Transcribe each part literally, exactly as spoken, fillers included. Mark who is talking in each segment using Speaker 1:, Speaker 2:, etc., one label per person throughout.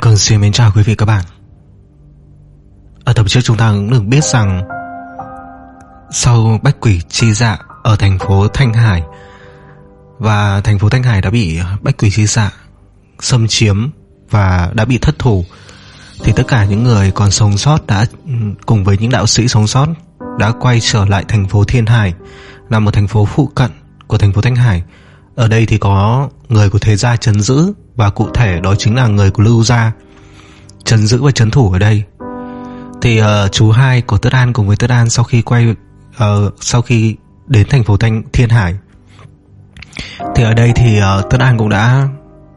Speaker 1: Cường xin mến chào quý vị các bạn. Ở tập trước chúng ta cũng được biết rằng sau bách quỷ chi dạ ở thành phố Thanh Hải, và thành phố Thanh Hải đã bị bách quỷ chi dạ xâm chiếm và đã bị thất thủ, thì tất cả những người còn sống sót đã cùng với những đạo sĩ sống sót đã quay trở lại thành phố Thiên Hải, là một thành phố phụ cận của thành phố Thanh Hải. Ở đây thì có người của Thế Gia trấn giữ, và cụ thể đó chính là người của Lưu Gia trấn giữ và trấn thủ ở đây. Thì uh, chú hai của Tất An cùng với Tất An sau khi quay uh, sau khi đến thành phố Thanh Thiên Hải, thì ở đây thì uh, Tất An cũng đã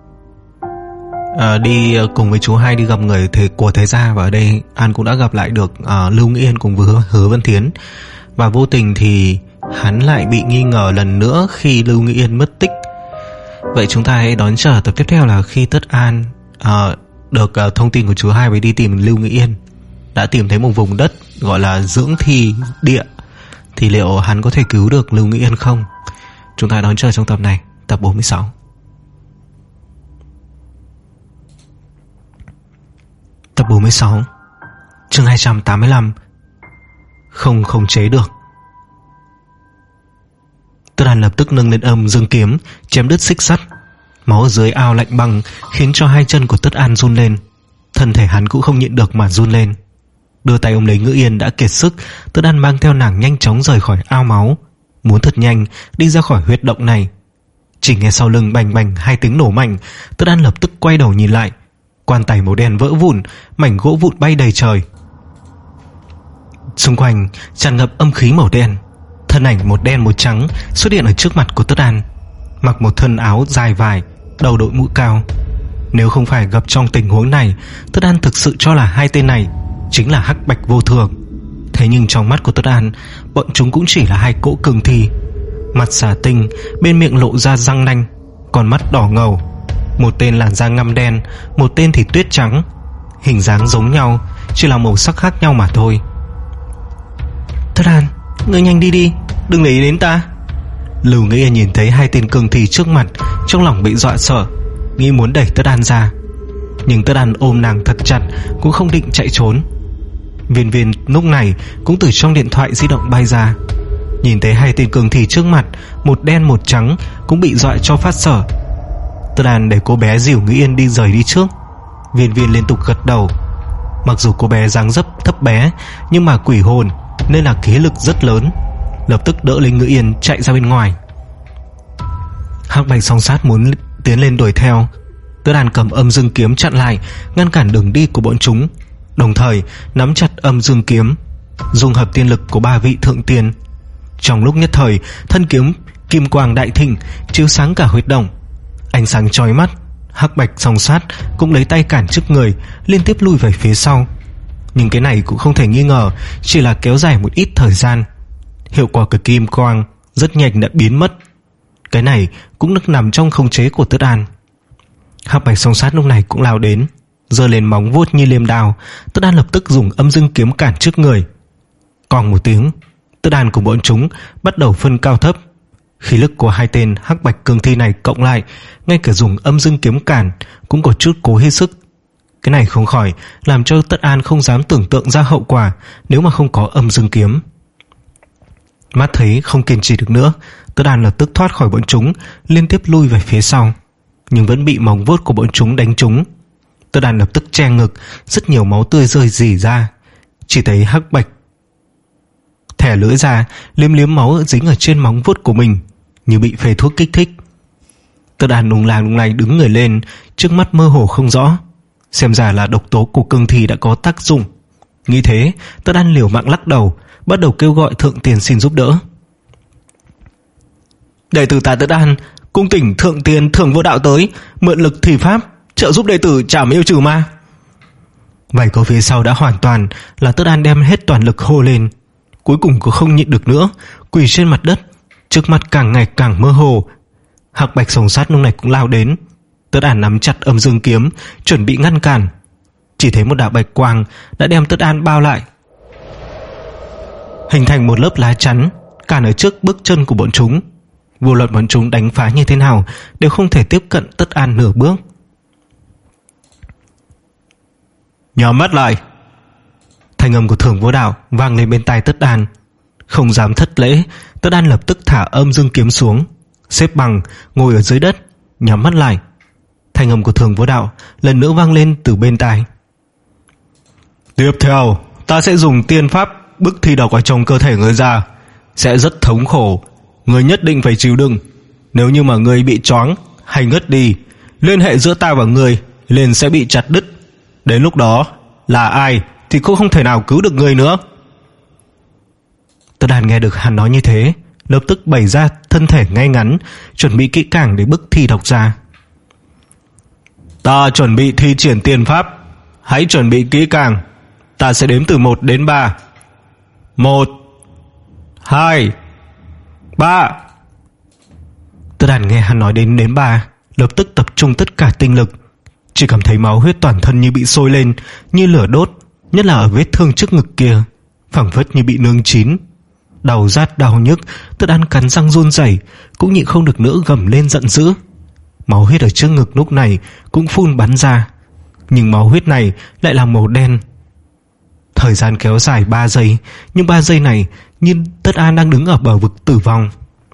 Speaker 1: uh, đi cùng với chú hai đi gặp người thế, của Thế Gia, và ở đây An cũng đã gặp lại được uh, Lưu Nghĩ Yên cùng với Hứa Vân Thiến. Và vô tình thì hắn lại bị nghi ngờ lần nữa khi Lưu Nghĩ Yên mất tích. Vậy chúng ta hãy đón chờ tập tiếp theo là khi Tất An uh, được uh, thông tin của chú hai với đi tìm Lưu Nghĩ Yên, đã tìm thấy một vùng đất gọi là dưỡng thi địa, thì liệu hắn có thể cứu được Lưu Nghĩ Yên không? Chúng ta đón chờ trong tập này, tập bốn mươi sáu. Tập bốn mươi sáu, chương hai trăm tám mươi lăm. Không khống chế được. Tất An lập tức nâng lên âm dương kiếm, chém đứt xích sắt. Máu ở dưới ao lạnh băng khiến cho hai chân của Tất An run lên. Thân thể hắn cũng không nhịn được mà run lên. Đưa tay ôm lấy Ngữ Yên đã kiệt sức, Tất An mang theo nàng nhanh chóng rời khỏi ao máu, muốn thật nhanh đi ra khỏi huyệt động này. Chỉ nghe sau lưng bành bành hai tiếng nổ mạnh, Tất An lập tức quay đầu nhìn lại. Quan tài màu đen vỡ vụn, mảnh gỗ vụn bay đầy trời. Xung quanh tràn ngập âm khí màu đen. Thân ảnh một đen một trắng xuất hiện ở trước mặt của Tất An, mặc một thân áo dài vải, đầu đội mũ cao. Nếu không phải gặp trong tình huống này, Tất An thực sự cho là hai tên này chính là Hắc Bạch Vô Thường. Thế nhưng trong mắt của Tất An, bọn chúng cũng chỉ là hai cỗ cường thi. Mặt xà tinh, bên miệng lộ ra răng nanh, con mắt đỏ ngầu. Một tên làn da ngăm đen, một tên thì tuyết trắng. Hình dáng giống nhau, chỉ là màu sắc khác nhau mà thôi. Tất An, ngươi nhanh đi đi, đừng để ý đến ta. Lưu Nghĩ Yên nhìn thấy hai tên cường thi trước mặt, trong lòng bị dọa sợ, nghĩ muốn đẩy Tất An ra. Nhưng Tất An ôm nàng thật chặt, cũng không định chạy trốn. Viên Viên lúc này cũng từ trong điện thoại di động bay ra, nhìn thấy hai tên cường thi trước mặt, một đen một trắng, cũng bị dọa cho phát sở. Tất An để cô bé dìu Nghĩ Yên đi rời đi trước. Viên Viên liên tục gật đầu. Mặc dù cô bé dáng dấp thấp bé, nhưng mà quỷ hồn nên là khí lực rất lớn, lập tức đỡ lấy Ngữ Yên chạy ra bên ngoài. Hắc Bạch Song Sát muốn tiến lên đuổi theo. Tất An cầm âm dương kiếm chặn lại, ngăn cản đường đi của bọn chúng, đồng thời nắm chặt âm dương kiếm, dung hợp tiên lực của ba vị thượng tiên. Trong lúc nhất thời, thân kiếm kim quang đại thịnh, chiếu sáng cả huyệt động, ánh sáng chói mắt. Hắc Bạch Song Sát cũng lấy tay cản trước người, liên tiếp lui về phía sau. Nhưng cái này cũng không thể nghi ngờ chỉ là kéo dài một ít thời gian. Hiệu quả của kim quang rất nhanh đã biến mất. Cái này cũng được nằm trong khống chế của Tất An. Hắc Bạch Song Sát lúc này cũng lao đến, giơ lên móng vuốt như liềm đao. Tất An lập tức dùng âm dương kiếm cản trước người. Còn một tiếng, Tất An cùng bọn chúng bắt đầu phân cao thấp. Khí lực của hai tên Hắc Bạch cường thi này cộng lại, ngay cả dùng âm dương kiếm cản cũng có chút cố hết sức. Cái này không khỏi làm cho Tất An không dám tưởng tượng ra hậu quả nếu mà không có âm dương kiếm. Mắt thấy không kiên trì được nữa, Tất An lập tức thoát khỏi bọn chúng, liên tiếp lui về phía sau, nhưng vẫn bị móng vuốt của bọn chúng đánh trúng. Tất An lập tức che ngực, rất nhiều máu tươi rơi rỉ ra. Chỉ thấy Hắc Bạch thẻ lưỡi ra, liếm liếm máu dính ở trên móng vuốt của mình, như bị phê thuốc kích thích. Tất An lùng làng lùng này đứng người lên, trước mắt mơ hồ không rõ. Xem ra là độc tố của cương thi đã có tác dụng. Nghĩ thế, Tất An liều mạng lắc đầu, bắt đầu kêu gọi thượng tiền xin giúp đỡ. Đệ tử ta Tất An cung tỉnh thượng tiền Thường Vô Đạo tới, mượn lực thủy pháp trợ giúp đệ tử trảm yêu trừ ma. Vài câu phía sau đã hoàn toàn là Tất An đem hết toàn lực hô lên. Cuối cùng cũng không nhịn được nữa, quỳ trên mặt đất, trước mặt càng ngày càng mơ hồ. Hắc Bạch Song Sát lúc này cũng lao đến. Tất An nắm chặt âm dương kiếm, chuẩn bị ngăn cản. Chỉ thấy một đạo bạch quang đã đem Tất An bao lại, hình thành một lớp lá chắn cản ở trước bước chân của bọn chúng. Vô luận bọn chúng đánh phá như thế nào đều không thể tiếp cận Tất An nửa bước. Nhắm mắt lại. Thanh âm của Thường Vô Đạo vang lên bên tai Tất Đan. Không dám thất lễ, Tất Đan lập tức thả âm dương kiếm xuống, xếp bằng ngồi ở dưới đất, nhắm mắt lại. Thanh âm của Thường Vô Đạo lần nữa vang lên từ bên tai. Tiếp theo, ta sẽ dùng tiên pháp bức thi độc ở trong cơ thể ngươi ra, sẽ rất thống khổ, ngươi nhất định phải chịu đựng. Nếu như mà ngươi bị choáng hay ngất đi, liên hệ giữa ta và ngươi liền sẽ bị chặt đứt. Đến lúc đó, là ai thì cũng không thể nào cứu được ngươi nữa. Tất Đan nghe được hắn nói như thế, lập tức bày ra thân thể ngay ngắn, chuẩn bị kỹ càng để bức thi độc ra. Ta chuẩn bị thi triển tiên pháp, hãy chuẩn bị kỹ càng. Ta sẽ đếm từ một đến ba. Một, hai, ba. Tất Đan nghe hắn nói đến đến ba, lập tức tập trung tất cả tinh lực, chỉ cảm thấy máu huyết toàn thân như bị sôi lên, như lửa đốt, nhất là ở vết thương trước ngực kia, phảng phất như bị nướng chín. Đau rát đau nhức, Tất Đan cắn răng run rẩy, cũng nhịn không được nữa gầm lên giận dữ. Máu huyết ở trước ngực lúc này cũng phun bắn ra, nhưng máu huyết này lại là màu đen. Thời gian kéo dài ba giây, nhưng ba giây này như Tất An đang đứng ở bờ vực tử vong.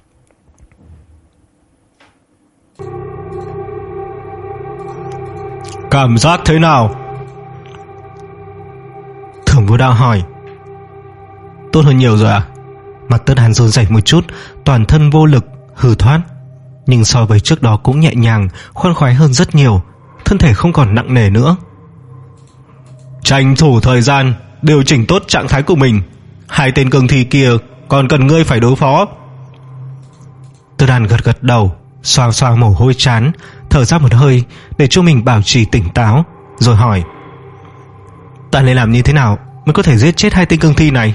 Speaker 1: Cảm giác thế nào? Thường Vô Đạo hỏi. Tốt hơn nhiều rồi à? Mặt Tất An run rẩy một chút, toàn thân vô lực, hư thoát, nhưng so với trước đó cũng nhẹ nhàng, khoan khoái hơn rất nhiều, thân thể không còn nặng nề nữa. Tranh thủ thời gian, điều chỉnh tốt trạng thái của mình. Hai tên cường thi kia còn cần ngươi phải đối phó. Tất An gật gật đầu, xoa xoa mồ hôi trán, thở ra một hơi để cho mình bảo trì tỉnh táo, rồi hỏi. Ta nên làm như thế nào mới có thể giết chết hai tên cương thi này?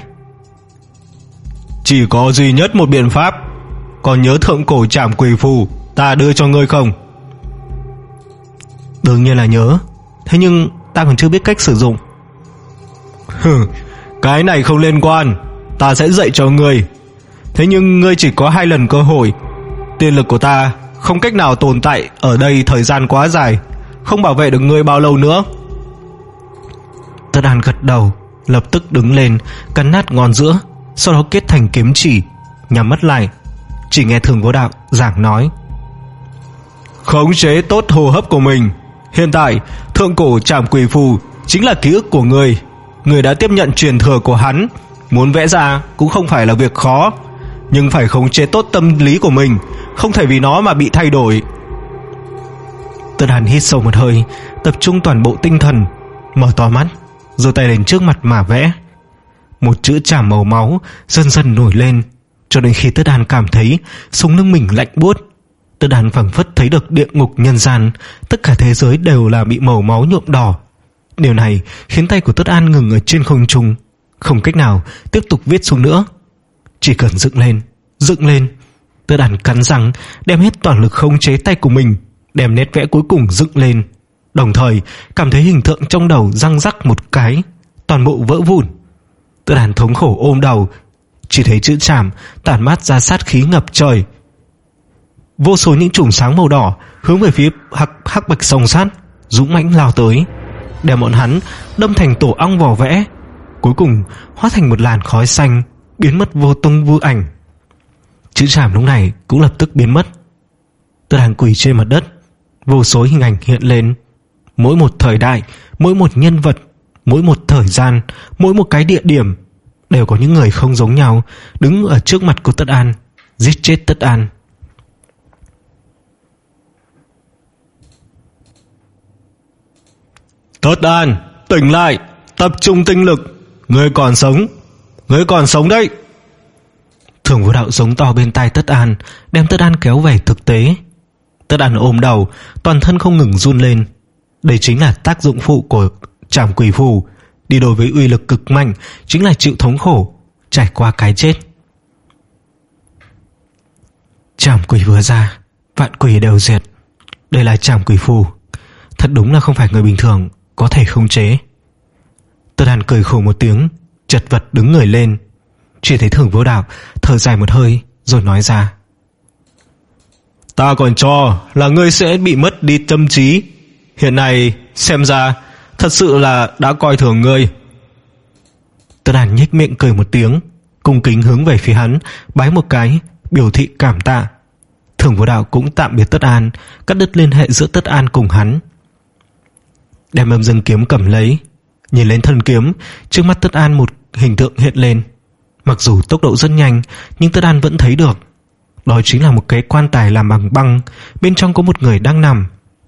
Speaker 1: Chỉ có duy nhất một biện pháp. Còn nhớ thượng cổ trảm quỷ phù ta đưa cho ngươi không? Đương nhiên là nhớ. Thế nhưng ta còn chưa biết cách sử dụng. Hừ, cái này không liên quan, ta sẽ dạy cho ngươi. Thế nhưng ngươi chỉ có hai lần cơ hội. Tiên lực của ta không cách nào tồn tại ở đây thời gian quá dài, không bảo vệ được ngươi bao lâu nữa. Tất An gật đầu, lập tức đứng lên, cắn nát ngón giữa, sau đó kết thành kiếm chỉ, nhắm mắt lại. Chỉ nghe Thường Vô Đạo giảng nói. Khống chế tốt hô hấp của mình. Hiện tại thượng cổ trảm quỷ phù chính là ký ức của ngươi. Ngươi đã tiếp nhận truyền thừa của hắn, muốn vẽ ra cũng không phải là việc khó, nhưng phải khống chế tốt tâm lý của mình, không thể vì nó mà bị thay đổi. Tất Hàn hít sâu một hơi, tập trung toàn bộ tinh thần, mở to mắt, giơ tay lên trước mặt mà vẽ. Một chữ trảm màu máu dần dần nổi lên, cho đến khi Tất Hàn cảm thấy sống lưng mình lạnh buốt. Tất Hàn phảng phất thấy được địa ngục nhân gian, tất cả thế giới đều là bị màu máu nhuộm đỏ. Điều này khiến tay của Tất An ngừng ở trên không trung, không cách nào tiếp tục viết xuống nữa. Chỉ cần dựng lên, dựng lên. Tất An cắn răng, đem hết toàn lực khống chế tay của mình, đem nét vẽ cuối cùng dựng lên, đồng thời cảm thấy hình tượng trong đầu răng rắc một cái, toàn bộ vỡ vụn. Tất An thống khổ ôm đầu, chỉ thấy chữ trảm tản mát ra sát khí ngập trời. Vô số những chùm sáng màu đỏ hướng về phía hắc, hắc bạch song sát dũng mãnh lao tới, đem bọn hắn đâm thành tổ ong vỏ vẽ, cuối cùng hóa thành một làn khói xanh, biến mất vô tung vô ảnh. Chữ trảm lúc này cũng lập tức biến mất. Tất Hàn quỳ trên mặt đất, vô số hình ảnh hiện lên. Mỗi một thời đại, mỗi một nhân vật, mỗi một thời gian, mỗi một cái địa điểm đều có những người không giống nhau đứng ở trước mặt của Tất An, giết chết Tất An. Tất An, tỉnh lại, tập trung tinh lực, ngươi còn sống, ngươi còn sống đấy. Thường Vô Đạo giống to bên tai Tất An, đem Tất An kéo về thực tế. Tất An ôm đầu, toàn thân không ngừng run lên. Đây chính là tác dụng phụ của trảm quỷ phù, đi đối với uy lực cực mạnh, chính là chịu thống khổ, trải qua cái chết. Trảm quỷ vừa ra, vạn quỷ đều diệt. Đây là trảm quỷ phù, thật đúng là không phải người bình thường có thể khống chế. Tất Hàn cười khổ một tiếng, chật vật đứng người lên. Chỉ thấy Thường Vô Đạo thở dài một hơi rồi nói ra. Ta còn cho là ngươi sẽ bị mất đi tâm trí, hiện nay xem ra thật sự là đã coi thường ngươi. Tất Đàn nhếch miệng cười một tiếng, cung kính hướng về phía hắn bái một cái, biểu thị cảm tạ. Thường Vô Đạo cũng tạm biệt Tất An, cắt đứt liên hệ giữa Tất An cùng hắn. Đem Âm Dương kiếm cầm lấy, nhìn lên thân kiếm, trước mắt Tất An một hình tượng hiện lên. Mặc dù tốc độ rất nhanh, nhưng Tất An vẫn thấy được. Đó chính là một cái quan tài làm bằng băng, bên trong có một người đang nằm.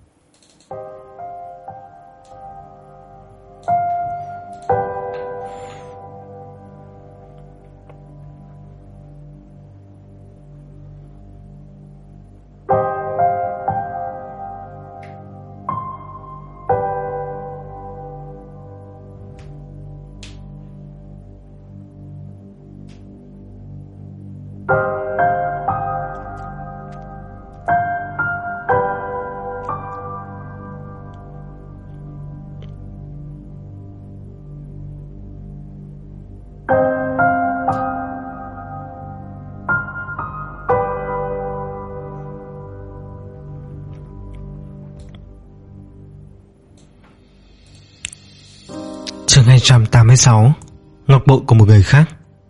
Speaker 1: Chương hai trăm tám mươi sáu. Ngọc bội của một người khác.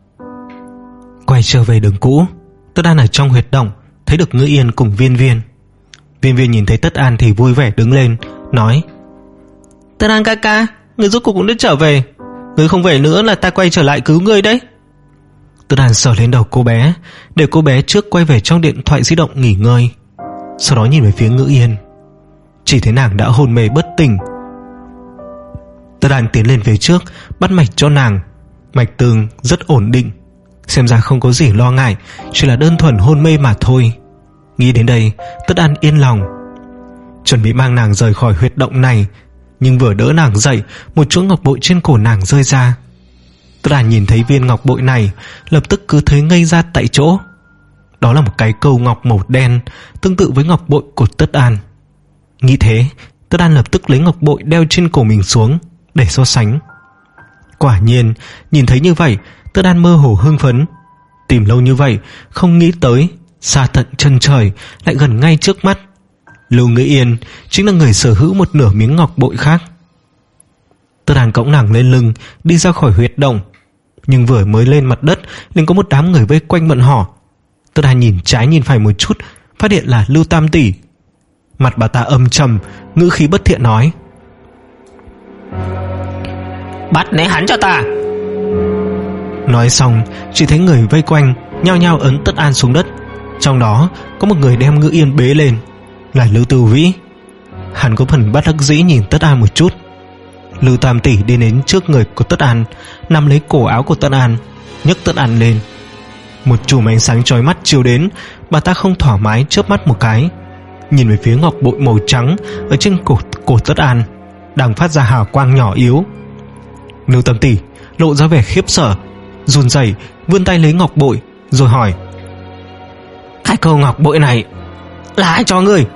Speaker 1: Quay trở về đường cũ, Tất An ở trong huyệt động thấy được Ngữ Yên cùng Viên Viên. Viên Viên nhìn thấy Tất An thì vui vẻ đứng lên, nói: Tất An ca ca, người rốt cuộc cũng đã trở về. Người không về nữa là ta quay trở lại cứu người đấy. Tất An sờ lên đầu cô bé, để cô bé trước quay về trong điện thoại di động nghỉ ngơi. Sau đó nhìn về phía Ngữ Yên, chỉ thấy nàng đã hôn mê bất tỉnh. Tất An tiến lên phía trước, bắt mạch cho nàng. Mạch tường rất ổn định, xem ra không có gì lo ngại, chỉ là đơn thuần hôn mê mà thôi. Nghĩ đến đây, Tất An yên lòng, chuẩn bị mang nàng rời khỏi huyệt động này. Nhưng vừa đỡ nàng dậy, một chuỗi ngọc bội trên cổ nàng rơi ra. Tất An nhìn thấy viên ngọc bội này, lập tức cứ thấy ngây ra tại chỗ. Đó là một cái câu ngọc màu đen, tương tự với ngọc bội của Tất An. Nghĩ thế, Tất An lập tức lấy ngọc bội đeo trên cổ mình xuống để so sánh. Quả nhiên, nhìn thấy như vậy, Tất An mơ hồ hưng phấn. Tìm lâu như vậy, không nghĩ tới xa tận chân trời lại gần ngay trước mắt. Lưu Ngữ Yên chính là người sở hữu một nửa miếng ngọc bội khác. Tất An cõng nàng lên lưng, đi ra khỏi huyệt động. Nhưng vừa mới lên mặt đất, liền có một đám người vây quanh bận hỏi. Tất An nhìn trái nhìn phải một chút, phát hiện là Lưu Tam tỷ. Mặt bà ta âm trầm, ngữ khí bất thiện nói: Bắt lấy hắn cho ta. Nói xong, chỉ thấy người vây quanh nhao nhao ấn Tất An xuống đất. Trong đó có một người đem Ngữ Yên bế lên, là Lưu Tư Vĩ. Hắn có phần bất đắc dĩ nhìn Tất An một chút. Lưu Tam tỷ đi đến trước người của Tất An, nắm lấy cổ áo của Tất An, nhấc Tất An lên. Một chùm ánh sáng chói mắt chiếu đến, bà ta không thoải mái chớp mắt một cái, nhìn về phía ngọc bội màu trắng ở trên cổ cổ Tất An, đang phát ra hào quang nhỏ yếu. Lưu Tam tỷ lộ ra vẻ khiếp sợ, run rẩy vươn tay lấy ngọc bội rồi hỏi: Cái câu ngọc bội này là ai cho ngươi?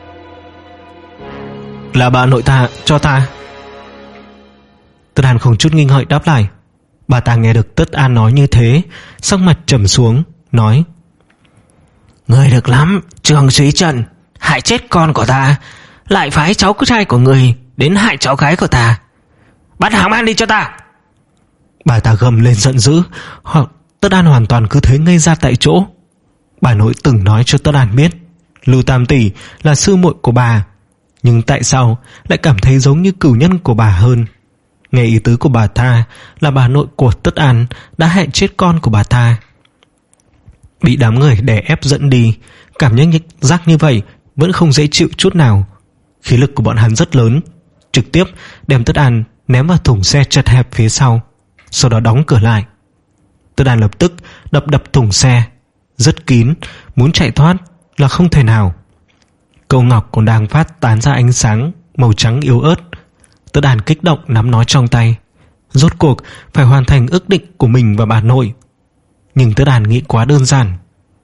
Speaker 1: Là bà nội ta cho ta. Tất An không chút nghi ngợi đáp lại. Bà ta nghe được Tất An nói như thế, sắc mặt trầm xuống, nói: Ngươi được lắm, Trường Súy Trần, hại chết con của ta, lại phái cháu trai của ngươi đến hại cháu gái của ta. Bắt hắn mang đi cho ta. Bà ta gầm lên giận dữ. Hoặc Tất An hoàn toàn cứ thế ngây ra tại chỗ. Bà nội từng nói cho Tất An biết Lưu Tam tỷ là sư muội của bà, nhưng tại sao lại cảm thấy giống như cửu nhân của bà hơn? Nghe ý tứ của bà ta là bà nội của Tất An đã hại chết con của bà ta. Bị đám người đè ép dẫn đi, cảm giác như vậy vẫn không dễ chịu chút nào. Khí lực của bọn hắn rất lớn, trực tiếp đem Tất An ném vào thùng xe chật hẹp phía sau, sau đó đóng cửa lại. Tất An lập tức đập đập thùng xe rất kín, muốn chạy thoát là không thể nào. Câu ngọc còn đang phát tán ra ánh sáng màu trắng yếu ớt. Tất An kích động nắm nó trong tay, rốt cuộc phải hoàn thành ước định của mình và bà nội. Nhưng Tất An nghĩ quá đơn giản.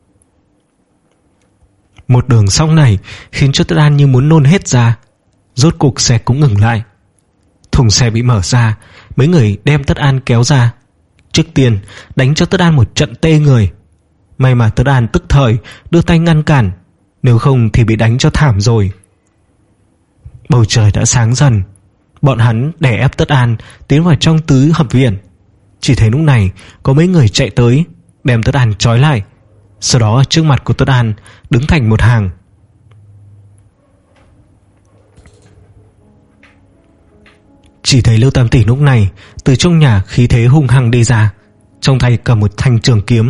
Speaker 1: Một đường sóng này khiến cho Tất An như muốn nôn hết ra. Rốt cuộc xe cũng ngừng lại. Thùng xe bị mở ra, mấy người đem Tất An kéo ra. Trước tiên đánh cho Tất An một trận tê người. May mà Tất An tức thời đưa tay ngăn cản, nếu không thì bị đánh cho thảm rồi. Bầu trời đã sáng dần, Bọn hắn đè ép Tất An tiến vào trong tứ hợp viện. Chỉ thấy lúc này có mấy người chạy tới, đem Tất An trói lại. Sau đó trước mặt của Tất An đứng thành một hàng. Chỉ thấy Lưu Tam Tỷ lúc này từ trong nhà khí thế hung hăng đi ra, trong tay cầm một thanh trường kiếm.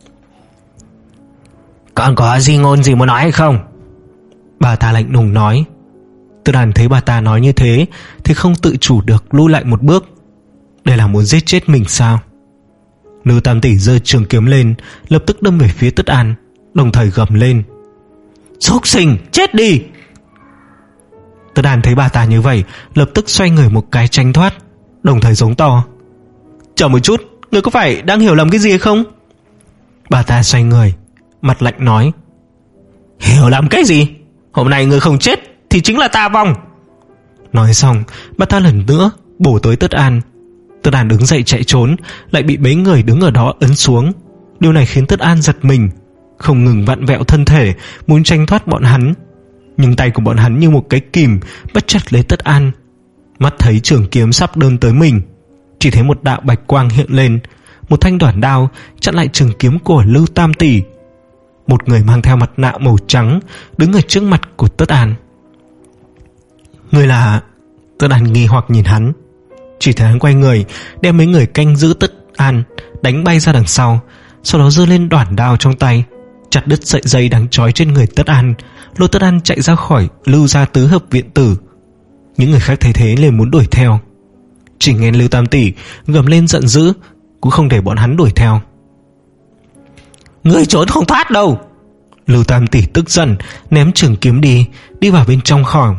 Speaker 1: Còn có gì ngôn gì muốn nói hay không? Bà ta lạnh lùng nói. Tất An thấy bà ta nói như thế thì không tự chủ được lùi lại một bước. Đây là muốn giết chết mình sao? Lưu Tam Tỷ giơ trường kiếm lên, lập tức đâm về phía Tất An, đồng thời gầm lên: Súc sinh, chết đi! Tất An thấy bà ta như vậy, lập tức xoay người một cái tránh thoát, đồng thời giống to: Chờ một chút, ngươi có phải đang hiểu lầm cái gì hay không? Bà ta xoay người, mặt lạnh nói: Hiểu lầm cái gì? Hôm nay ngươi không chết thì chính là ta vong. Nói xong, bà ta lần nữa bổ tới Tất An. Tất An đứng dậy chạy trốn, lại bị mấy người đứng ở đó ấn xuống. Điều này khiến Tất An giật mình, không ngừng vặn vẹo thân thể muốn tranh thoát bọn hắn. Nhưng tay của bọn hắn như một cái kìm bắt chặt lấy Tất An. Mắt thấy trường kiếm sắp đâm tới mình, chỉ thấy một đạo bạch quang hiện lên, một thanh đoản đao chặn lại trường kiếm của Lưu Tam Tỷ. Một người mang theo mặt nạ màu trắng đứng ở trước mặt của Tất An. Người là... Tất An nghi hoặc nhìn hắn. Chỉ thấy hắn quay người, đem mấy người canh giữ Tất An đánh bay ra đằng sau, sau đó giơ lên đoản đao trong tay, chặt đứt sợi dây đang trói trên người Tất An, lôi Tất An chạy ra khỏi Lưu gia tứ hợp viện tử. Những người khác thấy thế liền muốn đuổi theo. Chỉ nghe Lưu Tam Tỷ gầm lên giận dữ, cũng không để bọn hắn đuổi theo. Ngươi trốn không thoát đâu! Lưu Tam Tỷ tức giận ném trường kiếm đi, đi vào bên trong khòm.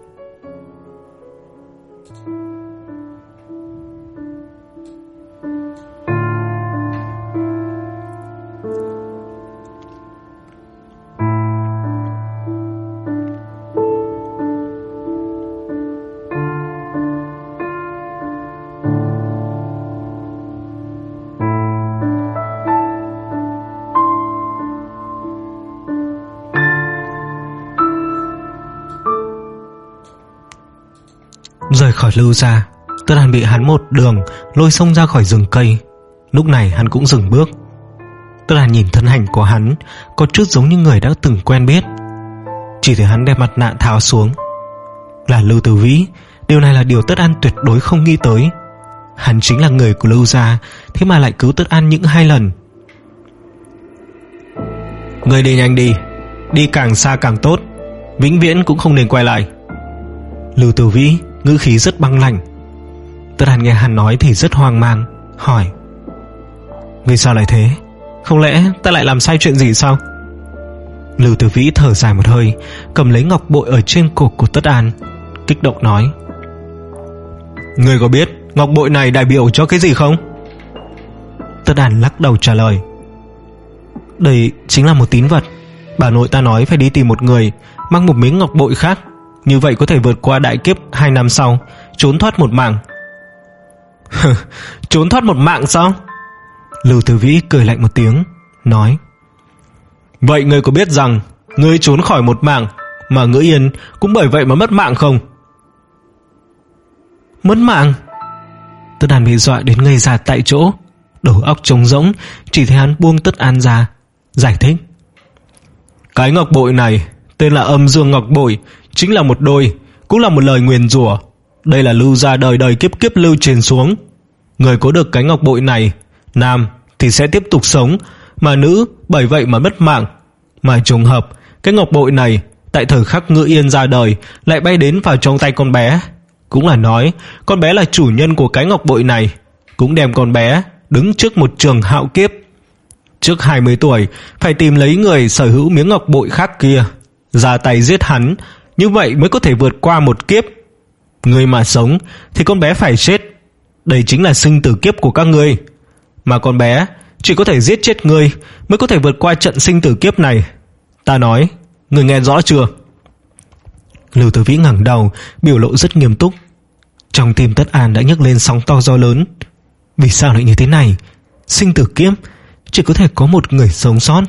Speaker 1: Rời khỏi Lưu gia, Tất An bị hắn một đường lôi xông ra khỏi rừng cây. Lúc này hắn cũng dừng bước. Tất An nhìn thân hình của hắn có chút giống như người đã từng quen biết. Chỉ thấy hắn đem mặt nạ tháo xuống. Là Lưu Tử Vĩ. Điều này là điều Tất An tuyệt đối không nghĩ tới. Hắn chính là người của Lưu gia, thế mà lại cứu Tất An những hai lần. Người đi nhanh đi, đi càng xa càng tốt, vĩnh viễn cũng không nên quay lại. Lưu Tử Vĩ ngữ khí rất băng lạnh. Tất An nghe hắn nói thì rất hoang mang, hỏi: Vì sao lại thế? Không lẽ ta lại làm sai chuyện gì sao? Lưu Tử Vĩ thở dài một hơi, cầm lấy ngọc bội ở trên cổ của Tất An, kích động nói: Ngươi có biết ngọc bội này đại biểu cho cái gì không? Tất An lắc đầu trả lời: Đây chính là một tín vật. Bà nội ta nói phải đi tìm một người mang một miếng ngọc bội khác, như vậy có thể vượt qua đại kiếp hai năm sau, trốn thoát một mạng. Trốn thoát một mạng sao? Lưu Tử Vĩ cười lạnh một tiếng, nói: Vậy ngươi có biết rằng ngươi trốn khỏi một mạng mà Ngữ Yên cũng bởi vậy mà mất mạng không? Mất mạng? Tất An bị dọa đến ngây ra tại chỗ, đầu óc trống rỗng. Chỉ thấy hắn buông Tất An ra, giải thích: Cái ngọc bội này tên là Âm Dương Ngọc Bội, chính là một đôi, cũng là một lời nguyền rủa. Đây là Lưu gia đời đời kiếp kiếp lưu truyền xuống. Người có được cái ngọc bội này, nam thì sẽ tiếp tục sống, mà nữ bởi vậy mà mất mạng. Mà trùng hợp, cái ngọc bội này tại thời khắc Ngữ Yên ra đời lại bay đến vào trong tay con bé. Cũng là nói con bé là chủ nhân của cái ngọc bội này, cũng đem con bé đứng trước một trường hạo kiếp. Trước hai mươi tuổi phải tìm lấy người sở hữu miếng ngọc bội khác kia, ra tay giết hắn, như vậy mới có thể vượt qua một kiếp. Người mà sống thì con bé phải chết. Đây chính là sinh tử kiếp của các ngươi. Mà con bé chỉ có thể giết chết ngươi mới có thể vượt qua trận sinh tử kiếp này. Ta nói, ngươi nghe rõ chưa? Lưu Tử Vĩ ngẩng đầu, biểu lộ rất nghiêm túc. Trong tim Tất An đã nhấc lên sóng to gió lớn. Vì sao lại như thế này? Sinh tử kiếp chỉ có thể có một người sống sót.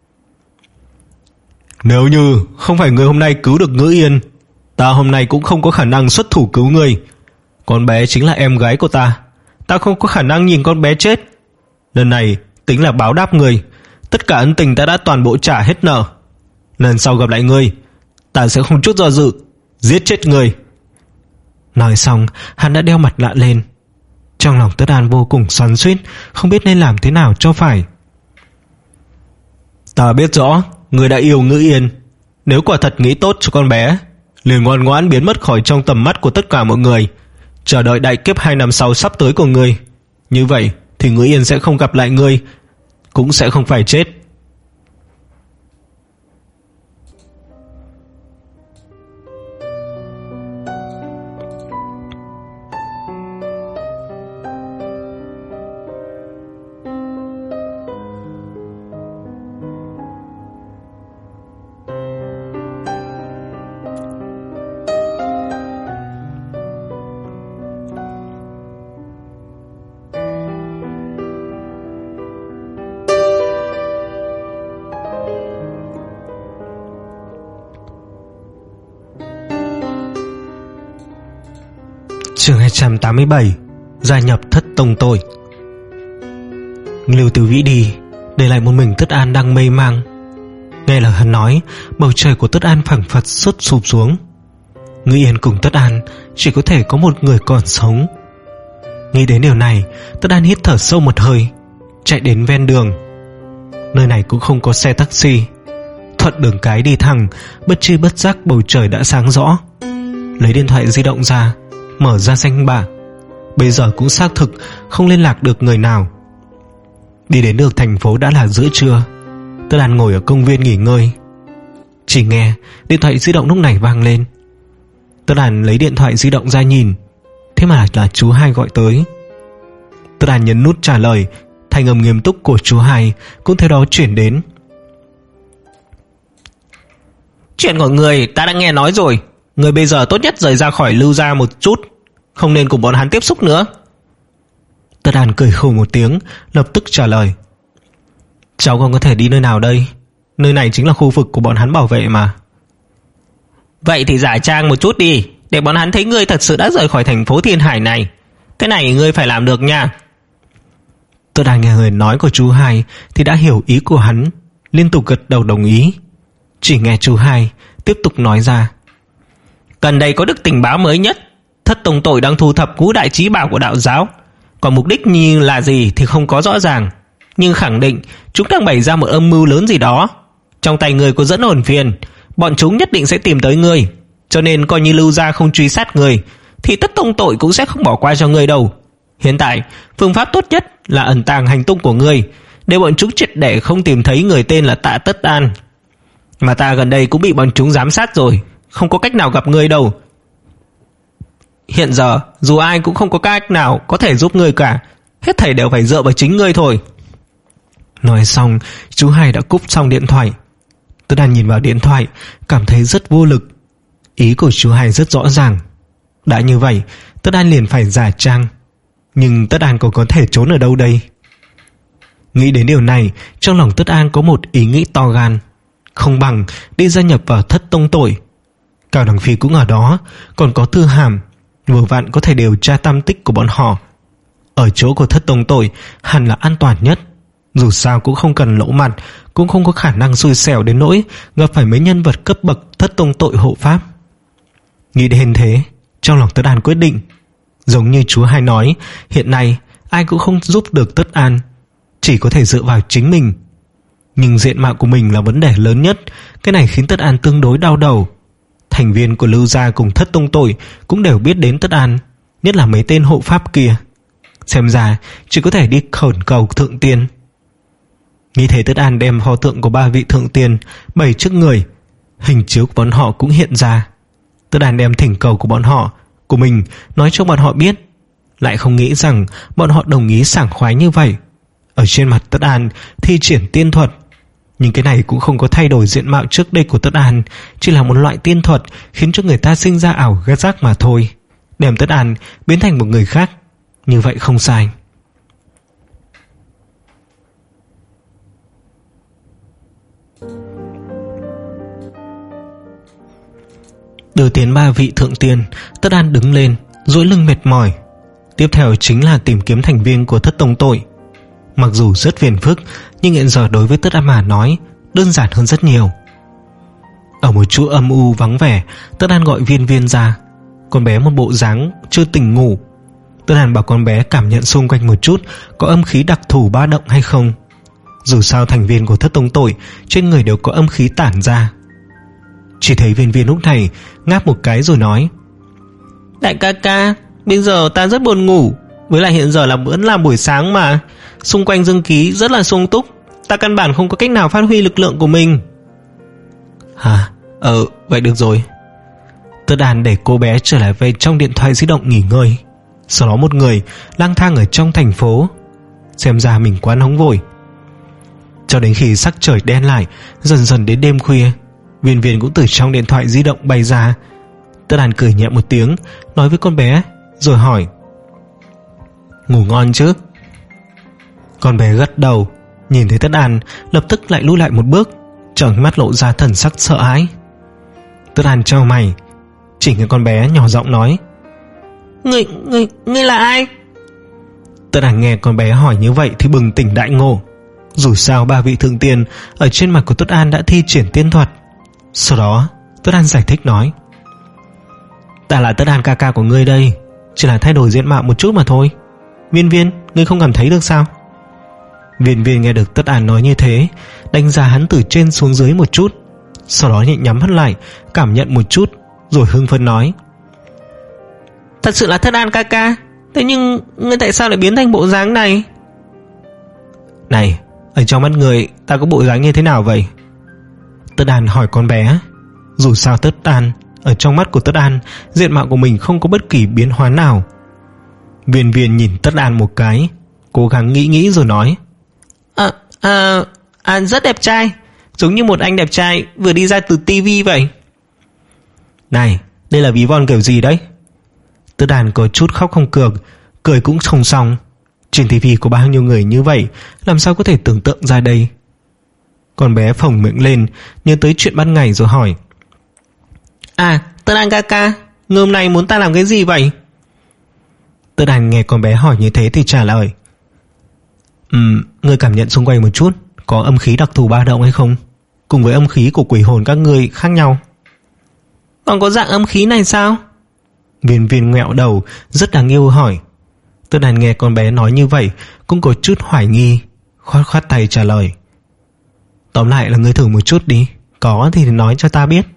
Speaker 1: Nếu như không phải ngươi hôm nay cứu được Ngữ Yên, ta hôm nay cũng không có khả năng xuất thủ cứu ngươi. Con bé chính là em gái của ta. Ta không có khả năng nhìn con bé chết. Lần này tính là báo đáp người. Tất cả ân tình ta đã toàn bộ trả hết nợ. Lần sau gặp lại ngươi, ta sẽ không chút do dự giết chết người. Nói xong, hắn đã đeo mặt nạ lên. Trong lòng Tất An vô cùng xoắn xuýt, không biết nên làm thế nào cho phải. Ta biết rõ người đã yêu Ngữ Yên. Nếu quả thật nghĩ tốt cho con bé, liền ngoan ngoãn biến mất khỏi trong tầm mắt của tất cả mọi người, chờ đợi đại kiếp hai năm sau sắp tới của ngươi. Như vậy thì Ngữ Yên sẽ không gặp lại ngươi, cũng sẽ không phải chết. Chương hai trăm tám mươi bảy. Gia nhập thất tông tội. Lưu Tử Vĩ đi, để lại một mình Tất An đang mê mang. Nghe lời hắn nói, bầu trời của Tất An phảng phất sút sụp xuống. Ngữ Yên cùng Tất An chỉ có thể có một người còn sống. Nghĩ đến điều này, Tất An hít thở sâu một hơi, chạy đến ven đường. Nơi này cũng không có xe taxi. Thuận đường cái đi thẳng, bất tri bất giác bầu trời đã sáng rõ. Lấy điện thoại di động ra, mở ra danh bạ. Bây giờ cũng xác thực không liên lạc được người nào. Đi đến được thành phố đã là giữa trưa. Tất An ngồi ở công viên nghỉ ngơi. Chỉ nghe điện thoại di động lúc này vang lên. Tất An lấy điện thoại di động ra nhìn, thế mà là chú Hai gọi tới. Tất An nhấn nút trả lời. Thanh âm nghiêm túc của chú Hai cũng theo đó chuyển đến. Chuyện của người ta đã nghe nói rồi. Người bây giờ tốt nhất rời ra khỏi Lưu gia một chút, không nên cùng bọn hắn tiếp xúc nữa. Tất An cười khổ một tiếng, lập tức trả lời. Cháu còn có thể đi nơi nào đây? Nơi này chính là khu vực của bọn hắn bảo vệ mà. Vậy thì giả trang một chút đi, để bọn hắn thấy ngươi thật sự đã rời khỏi thành phố Thiên Hải này. Cái này ngươi phải làm được nha. Tất An nghe lời nói của chú Hai thì đã hiểu ý của hắn, liên tục gật đầu đồng ý. Chỉ nghe chú Hai tiếp tục nói ra. Gần đây có được tình báo mới nhất. Thất tông tội đang thu thập ngũ đại chí bảo của đạo giáo. Còn mục đích như là gì thì không có rõ ràng, nhưng khẳng định chúng đang bày ra một âm mưu lớn gì đó. Trong tay người có dẫn hồn phiền, bọn chúng nhất định sẽ tìm tới người. Cho nên coi như Lưu gia không truy sát người, thì tất tông tội cũng sẽ không bỏ qua cho người đâu. Hiện tại phương pháp tốt nhất là ẩn tàng hành tung của người, để bọn chúng triệt để không tìm thấy người tên là Tạ Tất An. Mà ta gần đây cũng bị bọn chúng giám sát rồi, không có cách nào gặp người đâu. Hiện giờ dù ai cũng không có cách nào có thể giúp người cả, hết thảy đều phải dựa vào chính ngươi thôi. Nói xong, chú Hai đã cúp xong điện thoại. Tất An nhìn vào điện thoại, cảm thấy rất vô lực. Ý của chú Hai rất rõ ràng. Đã như vậy, Tất An liền phải giả trang. Nhưng Tất An còn có thể trốn ở đâu đây? Nghĩ đến điều này, trong lòng Tất An có một ý nghĩ to gan. Không bằng đi gia nhập vào thất tông tội. Cao Đằng Phi cũng ở đó, còn có Thư Hàm, vừa vặn có thể điều tra tâm tích của bọn họ. Ở chỗ của thất tông tội hẳn là an toàn nhất. Dù sao cũng không cần lỗ mặt, cũng không có khả năng xui xẻo đến nỗi gặp phải mấy nhân vật cấp bậc thất tông tội hộ pháp. Nghĩ đến thế, trong lòng Tất An quyết định. Giống như chú Hai nói, hiện nay ai cũng không giúp được Tất An, chỉ có thể dựa vào chính mình. Nhưng diện mạo của mình là vấn đề lớn nhất. Cái này khiến Tất An tương đối đau đầu. Thành viên của Lưu gia cùng thất tông tội cũng đều biết đến Tất An, nhất là mấy tên hộ pháp kia. Xem ra chỉ có thể đi khẩn cầu thượng tiên. Nghĩ thế, Tất An đem pho tượng của ba vị thượng tiên bày trước người. Hình chiếu của bọn họ cũng hiện ra. Tất An đem thỉnh cầu của bọn họ, của mình, nói cho bọn họ biết. Lại không nghĩ rằng bọn họ đồng ý sảng khoái như vậy. Ở trên mặt Tất An thi triển tiên thuật. Nhưng cái này cũng không có thay đổi diện mạo trước đây của Tất An, chỉ là một loại tiên thuật khiến cho người ta sinh ra ảo giác mà thôi, đem Tất An biến thành một người khác. Như vậy không sai. Đưa tiến ba vị thượng tiên, Tất An đứng lên, duỗi lưng mệt mỏi. Tiếp theo chính là tìm kiếm thành viên của thất tông tội. Mặc dù rất phiền phức, nhưng hiện giờ đối với Tất An mà nói đơn giản hơn rất nhiều. Ở một chỗ âm u vắng vẻ, Tất An gọi Viên Viên ra. Con bé một bộ dáng chưa tỉnh ngủ. Tất An bảo con bé cảm nhận xung quanh một chút có âm khí đặc thù ba động hay không. Dù sao thành viên của thất tông tội trên người đều có âm khí tản ra. Chỉ thấy Viên Viên lúc này ngáp một cái rồi nói: Đại ca ca, bây giờ ta rất buồn ngủ. Với lại hiện giờ là vẫn là buổi sáng mà, xung quanh dương khí rất là sung túc, ta căn bản không có cách nào phát huy lực lượng của mình. Hả? Ờ, vậy được rồi. Tất An để cô bé trở lại về trong điện thoại di động nghỉ ngơi. Sau đó một người lang thang ở trong thành phố. Xem ra mình quá nóng vội. Cho đến khi sắc trời đen lại, dần dần đến đêm khuya, Viên Viên cũng từ trong điện thoại di động bay ra. Tất An cười nhẹ một tiếng, nói với con bé, rồi hỏi: Ngủ ngon chứ? Con bé gật đầu. Nhìn thấy Tất An lập tức lại lùi lại một bước, trợn mắt lộ ra thần sắc sợ hãi. Tất An trao mày, chỉ nghe con bé nhỏ giọng nói: Ngươi, ngươi, ngươi là ai? Tất An nghe con bé hỏi như vậy thì bừng tỉnh đại ngộ. Dù sao ba vị thượng tiên ở trên mặt của Tất An đã thi triển tiên thuật. Sau đó Tất An giải thích nói: Ta là Tất An ca ca của ngươi đây, chỉ là thay đổi diện mạo một chút mà thôi. Viên Viên, ngươi không cảm thấy được sao? Viên Viên nghe được Tất An nói như thế, đánh giá hắn từ trên xuống dưới một chút, sau đó nhẹ nhắm mắt lại, cảm nhận một chút, rồi hưng phấn nói: Thật sự là Tất An ca ca. Thế nhưng ngươi tại sao lại biến thành bộ dáng này? Này, ở trong mắt người ta có bộ dáng như thế nào vậy? Tất An hỏi con bé. Dù sao Tất An, ở trong mắt của Tất An, diện mạo của mình không có bất kỳ biến hóa nào. Viên Viên nhìn Tất An một cái, cố gắng nghĩ nghĩ rồi nói: À, à, An rất đẹp trai, giống như một anh đẹp trai vừa đi ra từ tivi vậy. Này, đây là ví von kiểu gì đấy? Tất An có chút khóc không cược, cười cũng không xong. Trên tivi có bao nhiêu người như vậy, làm sao có thể tưởng tượng ra đây? Con bé phồng miệng lên, nhớ tới chuyện ban ngày rồi hỏi: À, Tất An ca ca, ngươi hôm nay muốn ta làm cái gì vậy? Tất An nghe con bé hỏi như thế thì trả lời: Ừm, ngươi cảm nhận xung quanh một chút, có âm khí đặc thù ba động hay không? Cùng với âm khí của quỷ hồn các ngươi khác nhau. Còn có dạng âm khí này sao? Viên Viên ngẹo đầu, rất đáng yêu hỏi. Tất An nghe con bé nói như vậy cũng có chút hoài nghi, khoát khoát tay trả lời: Tóm lại là ngươi thử một chút đi, có thì nói cho ta biết.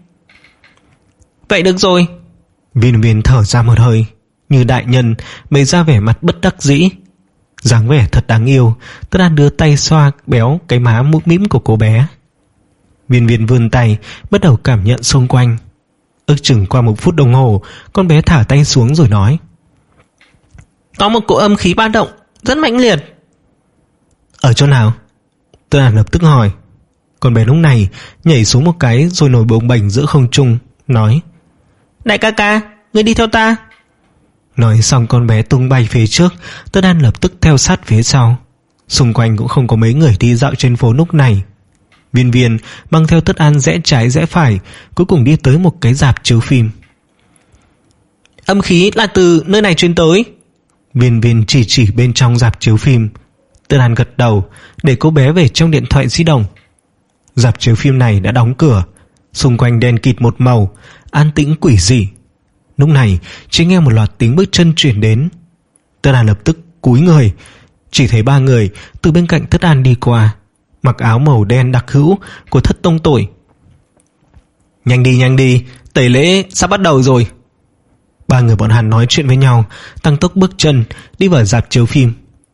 Speaker 1: Vậy được rồi. Viên Viên thở ra một hơi, như đại nhân bày ra vẻ mặt bất đắc dĩ, dáng vẻ thật đáng yêu. Tất An đưa tay xoa béo cái má mũm mĩm của cô bé. Viên Viên vươn tay, bắt đầu cảm nhận xung quanh. Ước chừng qua một phút đồng hồ, con bé thả tay xuống rồi nói: Có một cỗ âm khí ba động rất mãnh liệt. Ở chỗ nào? Tất An lập tức hỏi. Con bé lúc này nhảy xuống một cái rồi nổi bồng bềnh giữa không trung, nói: Đại ca ca, ngươi đi theo ta. Nói xong con bé tung bay phía trước. Tất An lập tức theo sát phía sau. Xung quanh cũng không có mấy người đi dạo trên phố lúc này. Viên Viên mang theo Tất An rẽ trái rẽ phải, cuối cùng đi tới một cái rạp chiếu phim. Âm khí là từ nơi này truyền tới. Viên Viên chỉ chỉ bên trong rạp chiếu phim. Tất An gật đầu, để cô bé về trong điện thoại di động. Rạp chiếu phim này đã đóng cửa, xung quanh đen kịt một màu, an tĩnh quỷ dị. Lúc này chỉ nghe một loạt tiếng bước chân chuyển đến. Tất An lập tức cúi người, chỉ thấy ba người từ bên cạnh Tất An đi qua, mặc áo màu đen đặc hữu của thất tông tội. Nhanh đi nhanh đi, tẩy lễ sắp bắt đầu rồi. Ba người bọn hắn nói chuyện với nhau, tăng tốc bước chân đi vào rạp chiếu phim.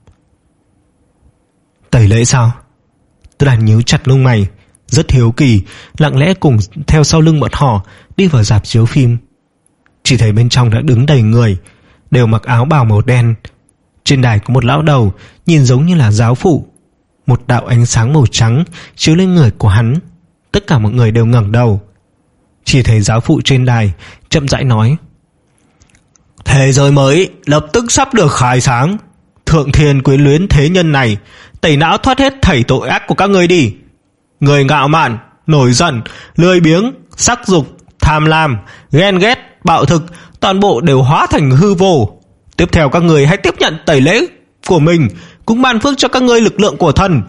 Speaker 1: Tẩy lễ sao? Tất An nhíu chặt lông mày, rất hiếu kỳ, lặng lẽ cùng theo sau lưng bọn họ đi vào rạp chiếu phim. Chỉ thấy bên trong đã đứng đầy người, đều mặc áo bào màu đen. Trên đài có một lão đầu, nhìn giống như là giáo phụ. Một đạo ánh sáng màu trắng chiếu lên người của hắn. Tất cả mọi người đều ngẩng đầu. Chỉ thấy giáo phụ trên đài chậm rãi nói: Thế giới mới lập tức sắp được khai sáng. Thượng thiên quyến luyến thế nhân này, tẩy não thoát hết thảy tội ác của các ngươi đi. Người ngạo mạn, nổi giận, lười biếng, sắc dục, tham lam, ghen ghét,
Speaker 2: bạo thực, toàn bộ đều hóa thành hư vô. Tiếp theo các người hãy tiếp nhận tẩy lễ của mình, cũng ban phước cho các ngươi lực lượng của thần.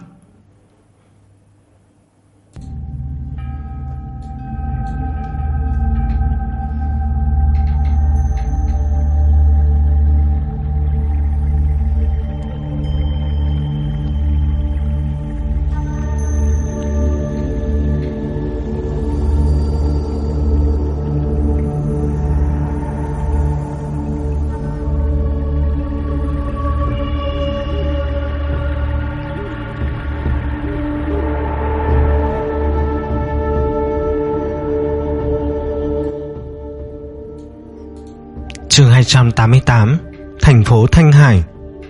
Speaker 1: Chương hai trăm tám mươi tám. Thành phố Thanh Hải.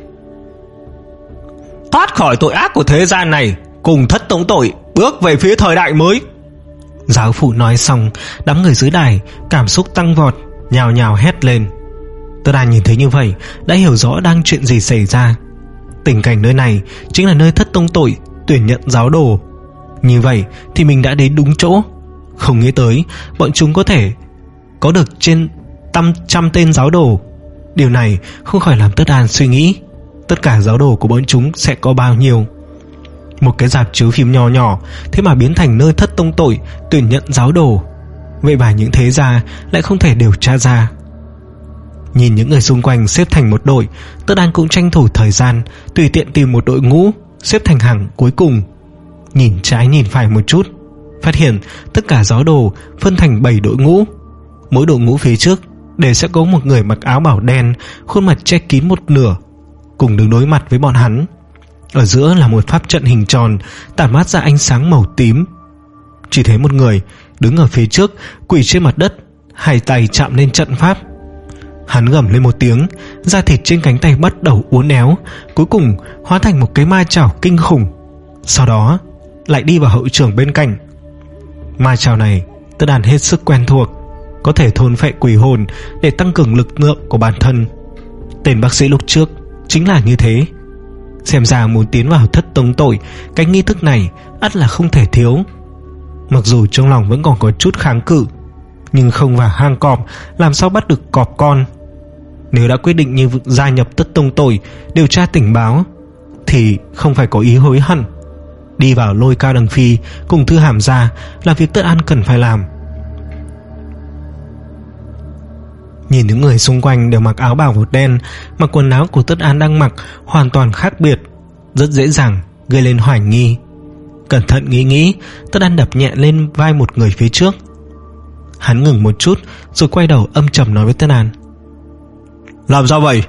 Speaker 2: Thoát khỏi tội ác của thế gian này, cùng thất tông tội bước về phía thời đại mới.
Speaker 1: Giáo phụ nói xong, đám người dưới đài cảm xúc tăng vọt, nhào nhào hét lên. Tất Đàn nhìn thấy như vậy đã hiểu rõ đang chuyện gì xảy ra. Tình cảnh nơi này chính là nơi thất tông tội tuyển nhận giáo đồ. Như vậy thì mình đã đến đúng chỗ. Không nghĩ tới bọn chúng có thể có được trên trăm trăm tên giáo đồ. Điều này không khỏi làm Tất Đàn suy nghĩ tất cả giáo đồ của bọn chúng sẽ có bao nhiêu. Một cái rạp chiếu phim nhỏ nhỏ thế mà biến thành nơi thất tông tội tuyển nhận giáo đồ. Vậy mà những thế gia lại không thể điều tra ra. Nhìn những người xung quanh xếp thành một đội, Tất Đàn cũng tranh thủ thời gian tùy tiện tìm một đội ngũ xếp thành hàng cuối cùng. Nhìn trái nhìn phải một chút, phát hiện tất cả giáo đồ phân thành bảy đội ngũ. Mỗi đội ngũ phía trước đều sẽ có một người mặc áo bảo đen, khuôn mặt che kín một nửa, cùng đứng đối mặt với bọn hắn. Ở giữa là một pháp trận hình tròn tản mát ra ánh sáng màu tím. Chỉ thấy một người đứng ở phía trước, quỳ trên mặt đất, hai tay chạm lên trận pháp. Hắn gầm lên một tiếng, da thịt trên cánh tay bắt đầu uốn éo, cuối cùng hóa thành một cái ma chảo kinh khủng. Sau đó lại đi vào hậu trường bên cạnh. Ma chảo này Tất Đàn hết sức quen thuộc, có thể thôn phệ quỷ hồn để tăng cường lực lượng của bản thân. Tên bác sĩ lúc trước chính là như thế. Xem ra muốn tiến vào thất tông tội, cái nghi thức này ắt là không thể thiếu. Mặc dù trong lòng vẫn còn có chút kháng cự, nhưng không vào hang cọp làm sao bắt được cọp con. Nếu đã quyết định như gia nhập thất tông tội, điều tra tình báo, thì không phải có ý hối hận. Đi vào Lôi Cao Đằng Phi cùng Thư Hàm Gia là việc Tất An cần phải làm. Nhìn những người xung quanh đều mặc áo bào vột đen, mặc quần áo của Tất An đang mặc hoàn toàn khác biệt, rất dễ dàng gây lên hoài nghi. Cẩn thận nghĩ nghĩ, Tất An đập nhẹ lên vai một người phía trước. Hắn ngừng một chút rồi quay đầu âm trầm nói với Tất An:
Speaker 2: Làm sao vậy?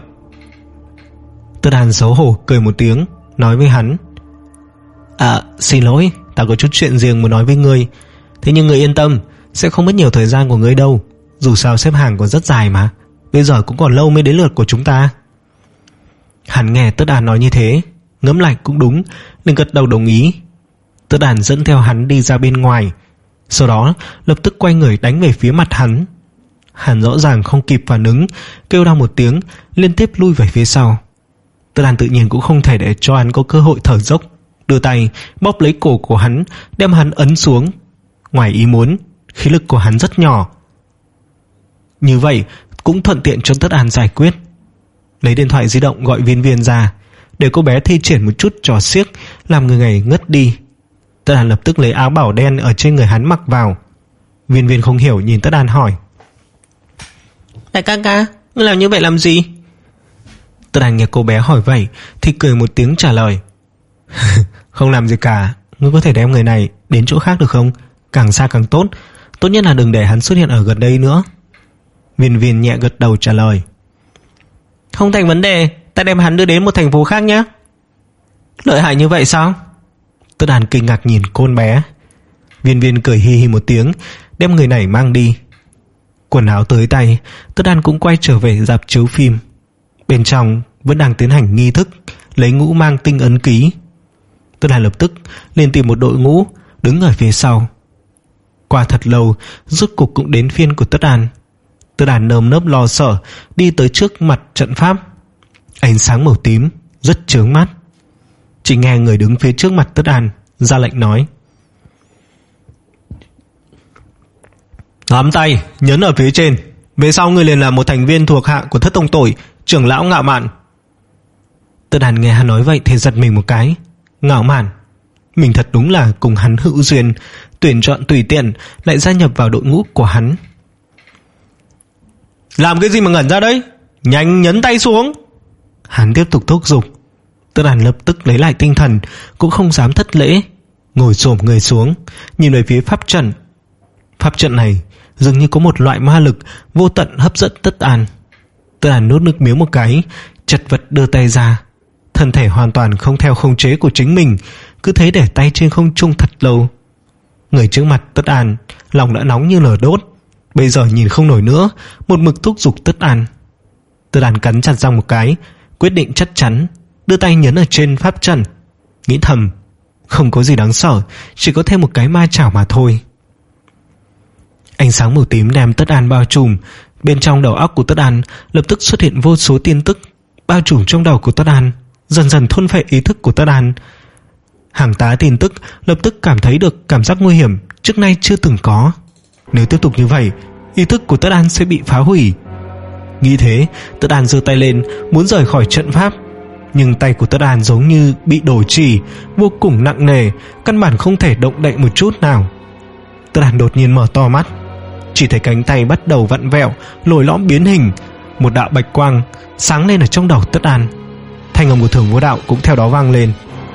Speaker 1: Tất An xấu hổ cười một tiếng, nói với hắn: À, xin lỗi, ta có chút chuyện riêng muốn nói với ngươi. Thế nhưng ngươi yên tâm, sẽ không mất nhiều thời gian của ngươi đâu. Dù sao xếp hàng còn rất dài mà, bây giờ cũng còn lâu mới đến lượt của chúng ta. Hắn nghe Tất Đàn nói như thế, ngẫm lại cũng đúng, nên gật đầu đồng ý. Tất Đàn dẫn theo hắn đi ra bên ngoài, sau đó lập tức quay người đánh về phía mặt hắn. Hắn rõ ràng không kịp phản ứng, kêu đau một tiếng, liên tiếp lui về phía sau. Tất Đàn tự nhiên cũng không thể để cho hắn có cơ hội thở dốc, đưa tay bóp lấy cổ của hắn, đem hắn ấn xuống. Ngoài ý muốn, khí lực của hắn rất nhỏ, như vậy cũng thuận tiện cho Tất An giải quyết. Lấy điện thoại di động gọi Viên Viên ra, để cô bé thi triển một chút trò xiếc, làm người này ngất đi. Tất An lập tức lấy áo bảo đen ở trên người hắn mặc vào. Viên Viên không hiểu nhìn Tất An hỏi: Đại ca ca, ngươi làm như vậy làm gì? Tất An nghe cô bé hỏi vậy thì cười một tiếng trả lời: Không làm gì cả, ngươi có thể đem người này đến chỗ khác được không? Càng xa càng tốt, tốt nhất là đừng để hắn xuất hiện ở gần đây nữa. Viên Viên nhẹ gật đầu trả lời: Không thành vấn đề, ta đem hắn đưa đến một thành phố khác nhé. Lợi hại như vậy sao? Tất Đàn kinh ngạc nhìn con bé. Viên Viên cười hi hi một tiếng, đem người này mang đi. Quần áo tới tay, Tất Đàn cũng quay trở về rạp chiếu phim. Bên trong vẫn đang tiến hành nghi thức lấy ngũ mang tinh ấn ký. Tất Đàn lập tức liền tìm một đội ngũ đứng ở phía sau. Qua thật lâu, rốt cục cũng đến phiên của Tất Đàn. Tất Đàn nơm nớp lo sợ đi tới trước mặt trận pháp. Ánh sáng màu tím rất chướng mắt. Chỉ nghe người đứng phía trước mặt Tất Đàn ra lệnh nói:
Speaker 2: Nắm tay nhấn ở phía trên, Về sau ngươi liền là một thành viên thuộc hạ của Thất Tông Tội, trưởng lão Ngạo Mạn.
Speaker 1: Tất Đàn nghe hắn nói vậy thì giật mình một cái. Ngạo Mạn, mình thật đúng là cùng hắn hữu duyên, tuyển chọn tùy tiện lại gia nhập vào đội ngũ của hắn.
Speaker 2: Làm cái gì mà ngẩn ra đấy, nhanh nhấn tay xuống.
Speaker 1: Hắn tiếp tục thúc giục. Tất Đàn lập tức lấy lại tinh thần, cũng không dám thất lễ, ngồi xổm người xuống, nhìn về phía pháp trận. Pháp trận này dường như có một loại ma lực vô tận hấp dẫn Tất Đàn. Tất Đàn nuốt nước miếng một cái, chật vật đưa tay ra. Thân thể hoàn toàn không theo khống chế của chính mình, cứ thế để tay trên không trung thật lâu. Người trước mặt Tất Đàn lòng đã nóng như lửa đốt, bây giờ nhìn không nổi nữa, một mực thúc giục Tất Đàn. Tất Đàn cắn chặt răng một cái, quyết định chắc chắn, đưa tay nhấn ở trên pháp trận, nghĩ thầm, không có gì đáng sợ, chỉ có thêm một cái ma chảo mà thôi. Ánh sáng màu tím đem Tất Đàn bao trùm. Bên trong đầu óc của Tất Đàn lập tức xuất hiện vô số tin tức bao trùm trong đầu của Tất Đàn, dần dần thôn phệ ý thức của Tất Đàn. Hàng tá tin tức lập tức cảm thấy được cảm giác nguy hiểm trước nay chưa từng có. Nếu tiếp tục như vậy, ý thức của Tất Đàn sẽ bị phá hủy. Nghĩ thế, Tất Đàn giơ tay lên muốn rời khỏi trận pháp, nhưng tay của Tất Đàn giống như bị đổ chì, vô cùng nặng nề, căn bản không thể động đậy một chút nào. Tất Đàn đột nhiên mở to mắt, chỉ thấy cánh tay bắt đầu vặn vẹo, lồi lõm biến hình. Một đạo bạch quang sáng lên ở trong đầu Tất Đàn. Thanh âm của Thường Vô Đạo cũng theo đó vang lên.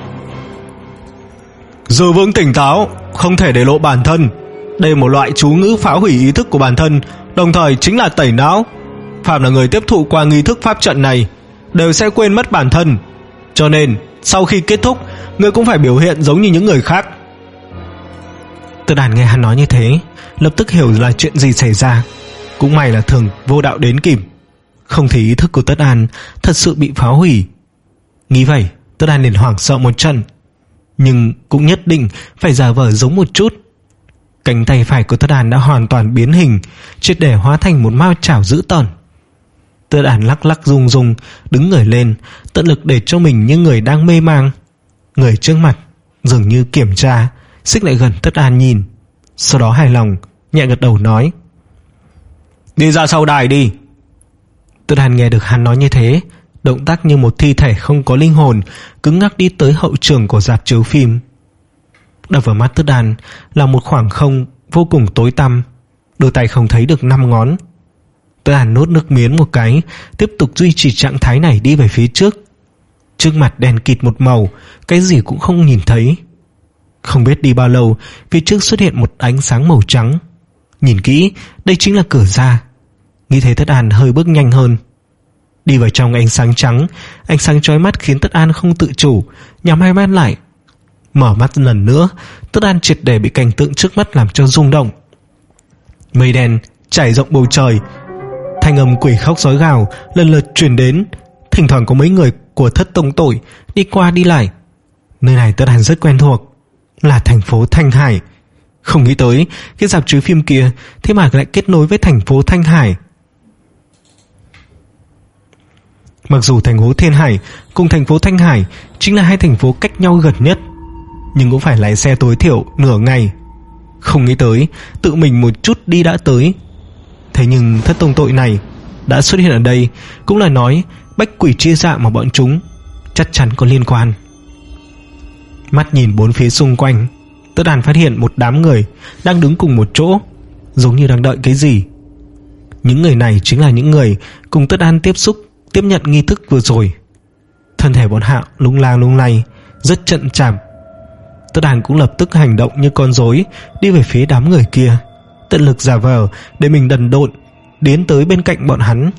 Speaker 2: Giữ vững tỉnh táo, không thể để lộ bản thân. Đây là một loại chú ngữ phá hủy ý thức của bản thân, đồng thời chính là tẩy não. Phạm là người tiếp thụ qua nghi thức pháp trận này đều sẽ quên mất bản thân, cho nên sau khi kết thúc, ngươi cũng phải biểu hiện giống như những người khác.
Speaker 1: Tất Đàn nghe hắn nói như thế, lập tức hiểu là chuyện gì xảy ra. Cũng may là Thường Vô Đạo đến kịp, không thì ý thức của Tất Đàn thật sự bị phá hủy. Nghĩ vậy, Tất Đàn liền hoảng sợ một trận, nhưng cũng nhất định phải giả vờ giống một chút. Cánh tay phải của Tất Đàn đã hoàn toàn biến hình, triệt để hóa thành một mao chảo dữ tợn. Tất Đàn lắc lắc rung rung, đứng người lên, tận lực để cho mình như người đang mê mang. Người trước mặt dường như kiểm tra, xích lại gần Tất Đàn nhìn, sau đó hài lòng nhẹ gật đầu nói:
Speaker 2: Đi ra sau đài đi.
Speaker 1: Tất Đàn nghe được hắn nói như thế, động tác như một thi thể không có linh hồn, cứng ngắc đi tới hậu trường của rạp chiếu phim. Đập vào mắt Tất Đàn là một khoảng không vô cùng tối tăm, đôi tay không thấy được năm ngón. Tất Đàn nuốt nước miếng một cái, tiếp tục duy trì trạng thái này đi về phía trước. Trước mặt đèn kịt một màu, cái gì cũng không nhìn thấy. Không biết đi bao lâu, phía trước xuất hiện một ánh sáng màu trắng. Nhìn kỹ, đây chính là cửa ra. Nghĩ thế Tất Đàn hơi bước nhanh hơn. Đi vào trong ánh sáng trắng, ánh sáng chói mắt khiến Tất Đàn không tự chủ nhắm hai mắt lại. Mở mắt lần nữa, Tất Đàn triệt để bị cảnh tượng trước mắt làm cho rung động. Mây đen trải rộng bầu trời, thanh âm quỷ khóc sói gào lần lượt truyền đến. Thỉnh thoảng có mấy người của Thất Tông Tội đi qua đi lại. Nơi này Tất Đàn rất quen thuộc, là thành phố Thanh Hải. Không nghĩ tới cái rạp chiếu phim kia thế mà lại kết nối với thành phố Thanh Hải. Mặc dù thành phố Thiên Hải cùng thành phố Thanh Hải chính là hai thành phố cách nhau gần nhất, nhưng cũng phải lái xe tối thiểu nửa ngày. Không nghĩ tới tự mình một chút đi đã tới. Thế nhưng Thất Tông Tội này đã xuất hiện ở đây, cũng là nói bách quỷ chia dạng mà bọn chúng chắc chắn có liên quan. Mắt nhìn bốn phía xung quanh, Tất Đàn phát hiện một đám người đang đứng cùng một chỗ, giống như đang đợi cái gì. Những người này chính là những người cùng Tất Đàn tiếp xúc, tiếp nhận nghi thức vừa rồi. Thân thể bọn họ lung lang lung lay, rất chậm chạp. Tất Đàn cũng lập tức hành động như con rối, đi về phía đám người kia, tận lực giả vờ để mình đần độn, đến tới bên cạnh bọn hắn.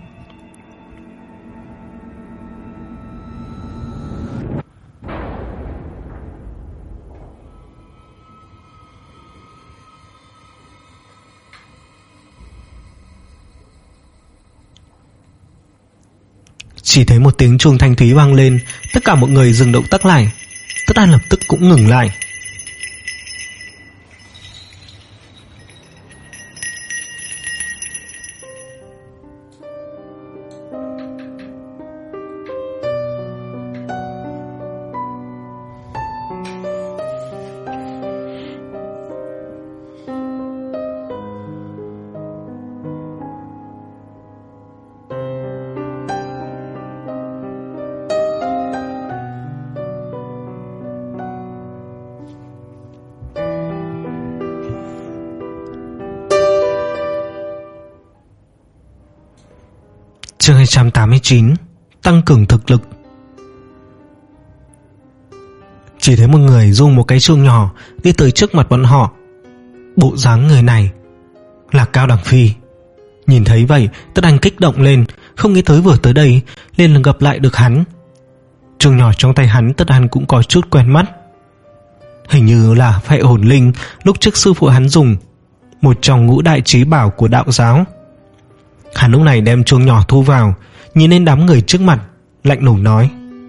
Speaker 1: Chỉ thấy một tiếng chuông thanh thúy vang lên, tất cả mọi người dừng động tác lại. Tất Đàn lập tức cũng ngừng lại. Chương hai trăm tám mươi chín. Tăng cường thực lực. Chỉ thấy một người dùng một cái chuông nhỏ đi tới trước mặt bọn họ. Bộ dáng người này là Cao Đằng Phi. Nhìn thấy vậy, Tất Anh kích động lên, không nghĩ tới vừa tới đây liền gặp lại được hắn. Chuông nhỏ trong tay hắn Tất Anh cũng có chút quen mắt. Hình như là phệ hồn linh lúc trước sư phụ hắn dùng, một trong ngũ đại trí bảo của đạo giáo. Hắn lúc này đem chuông nhỏ thu vào, nhìn lên đám người trước mặt, lạnh lùng nói: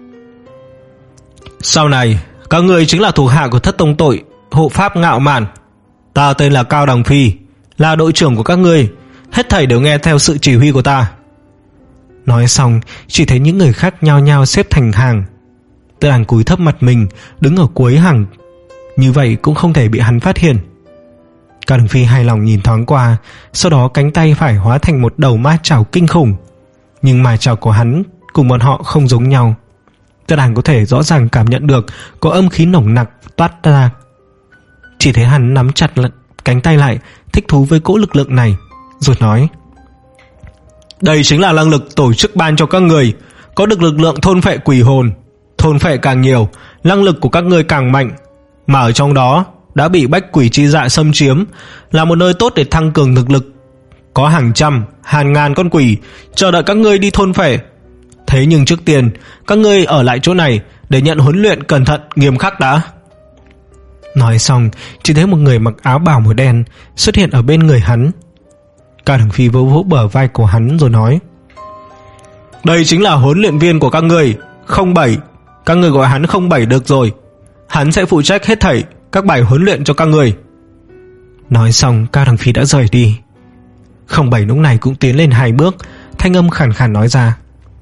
Speaker 1: Sau này các người chính là thủ hạ của Thất Tông Tội, hộ pháp Ngạo Mạn. Ta tên là Cao Đằng Phi, là đội trưởng của các ngươi, hết thảy đều nghe theo sự chỉ huy của ta. Nói xong, chỉ thấy những người khác nhao nhao xếp thành hàng. Tất Anh cúi thấp mặt mình, đứng ở cuối hàng, như vậy cũng không thể bị hắn phát hiện. Cao Đằng Phi hài lòng nhìn thoáng qua, sau đó cánh tay phải hóa thành một đầu ma chảo kinh khủng. Nhưng ma chảo của hắn cùng bọn họ không giống nhau. Tất Anh có thể rõ ràng cảm nhận được có âm khí nồng nặc toát ra. Chỉ thấy hắn nắm chặt cánh tay lại, thích thú với cỗ lực lượng này, rồi nói: Đây chính là năng lực tổ chức ban cho các người, có được lực lượng thôn phệ quỷ hồn. Thôn phệ càng nhiều, năng lực của các ngươi càng mạnh. Mà ở trong đó đã bị bách quỷ chi dạ xâm chiếm, là một nơi tốt để thăng cường thực lực. Có hàng trăm, hàng ngàn con quỷ chờ đợi các ngươi đi thôn phệ. Thế nhưng trước tiên, các ngươi ở lại chỗ này để nhận huấn luyện cẩn thận nghiêm khắc đã. Nói xong, chỉ thấy một người mặc áo bào màu đen xuất hiện ở bên người hắn. Cao Đằng Phi vỗ vỗ bờ vai của hắn rồi nói: Đây chính là huấn luyện viên của các ngươi, không bảy. Các ngươi gọi hắn không bảy được rồi. Hắn sẽ phụ trách hết thảy các bài huấn luyện cho các người. Nói xong, Cao Đằng Phi đã rời đi. Không bảy lúc này cũng tiến lên hai bước, thanh âm khàn khàn nói ra: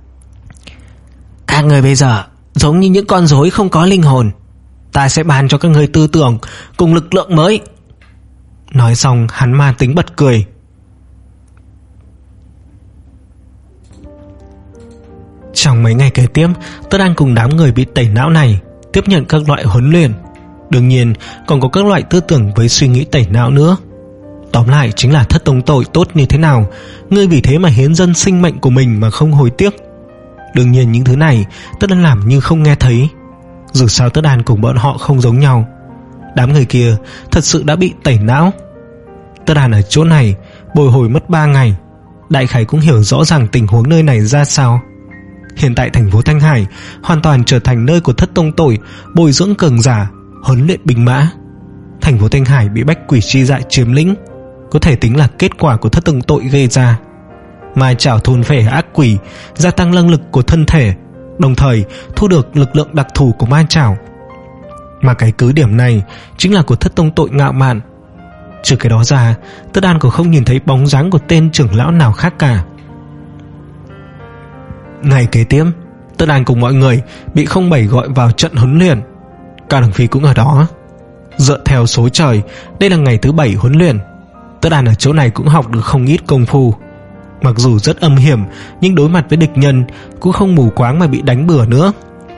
Speaker 1: Các người bây giờ giống như những con rối không có linh hồn. Ta sẽ ban cho các người tư tưởng cùng lực lượng mới. Nói xong, hắn ma tính bật cười. Trong mấy ngày kế tiếp, Tất Anh cùng đám người bị tẩy não này tiếp nhận các loại huấn luyện. Đương nhiên còn có các loại tư tưởng với suy nghĩ tẩy não nữa. Tóm lại chính là Thất Tông Tội tốt như thế nào, ngươi vì thế mà hiến dâng sinh mệnh của mình mà không hối tiếc. Đương nhiên những thứ này Tất An làm như không nghe thấy. Dù sao Tất An cùng bọn họ không giống nhau. Đám người kia thật sự đã bị tẩy não. Tất An ở chỗ này bồi hồi mất ba ngày, đại khái cũng hiểu rõ ràng tình huống nơi này ra sao. Hiện tại thành phố Thanh Hải hoàn toàn trở thành nơi của Thất Tông Tội bồi dưỡng cường giả, huấn luyện binh mã. Thành phố Thanh Hải bị bách quỷ chi dạ chiếm lĩnh, có thể tính là kết quả của Thất Tông Tội gây ra. Ma chảo thôn phệ ác quỷ, gia tăng năng lực của thân thể, đồng thời thu được lực lượng đặc thù của ma chảo. Mà cái cứ điểm này chính là của Thất Tông Tội Ngạo Mạn. Trừ cái đó ra, Tất An cũng không nhìn thấy bóng dáng của tên trưởng lão nào khác cả. Ngày kế tiếp, Tất An cùng mọi người bị không bảy gọi vào trận huấn luyện. Cao Đằng Phi cũng ở đó. Dựa theo số trời, đây là ngày thứ bảy huấn luyện. Tất An ở chỗ này cũng học được không ít công phu. Mặc dù rất âm hiểm, nhưng đối mặt với địch nhân cũng không mù quáng mà bị đánh bừa nữa.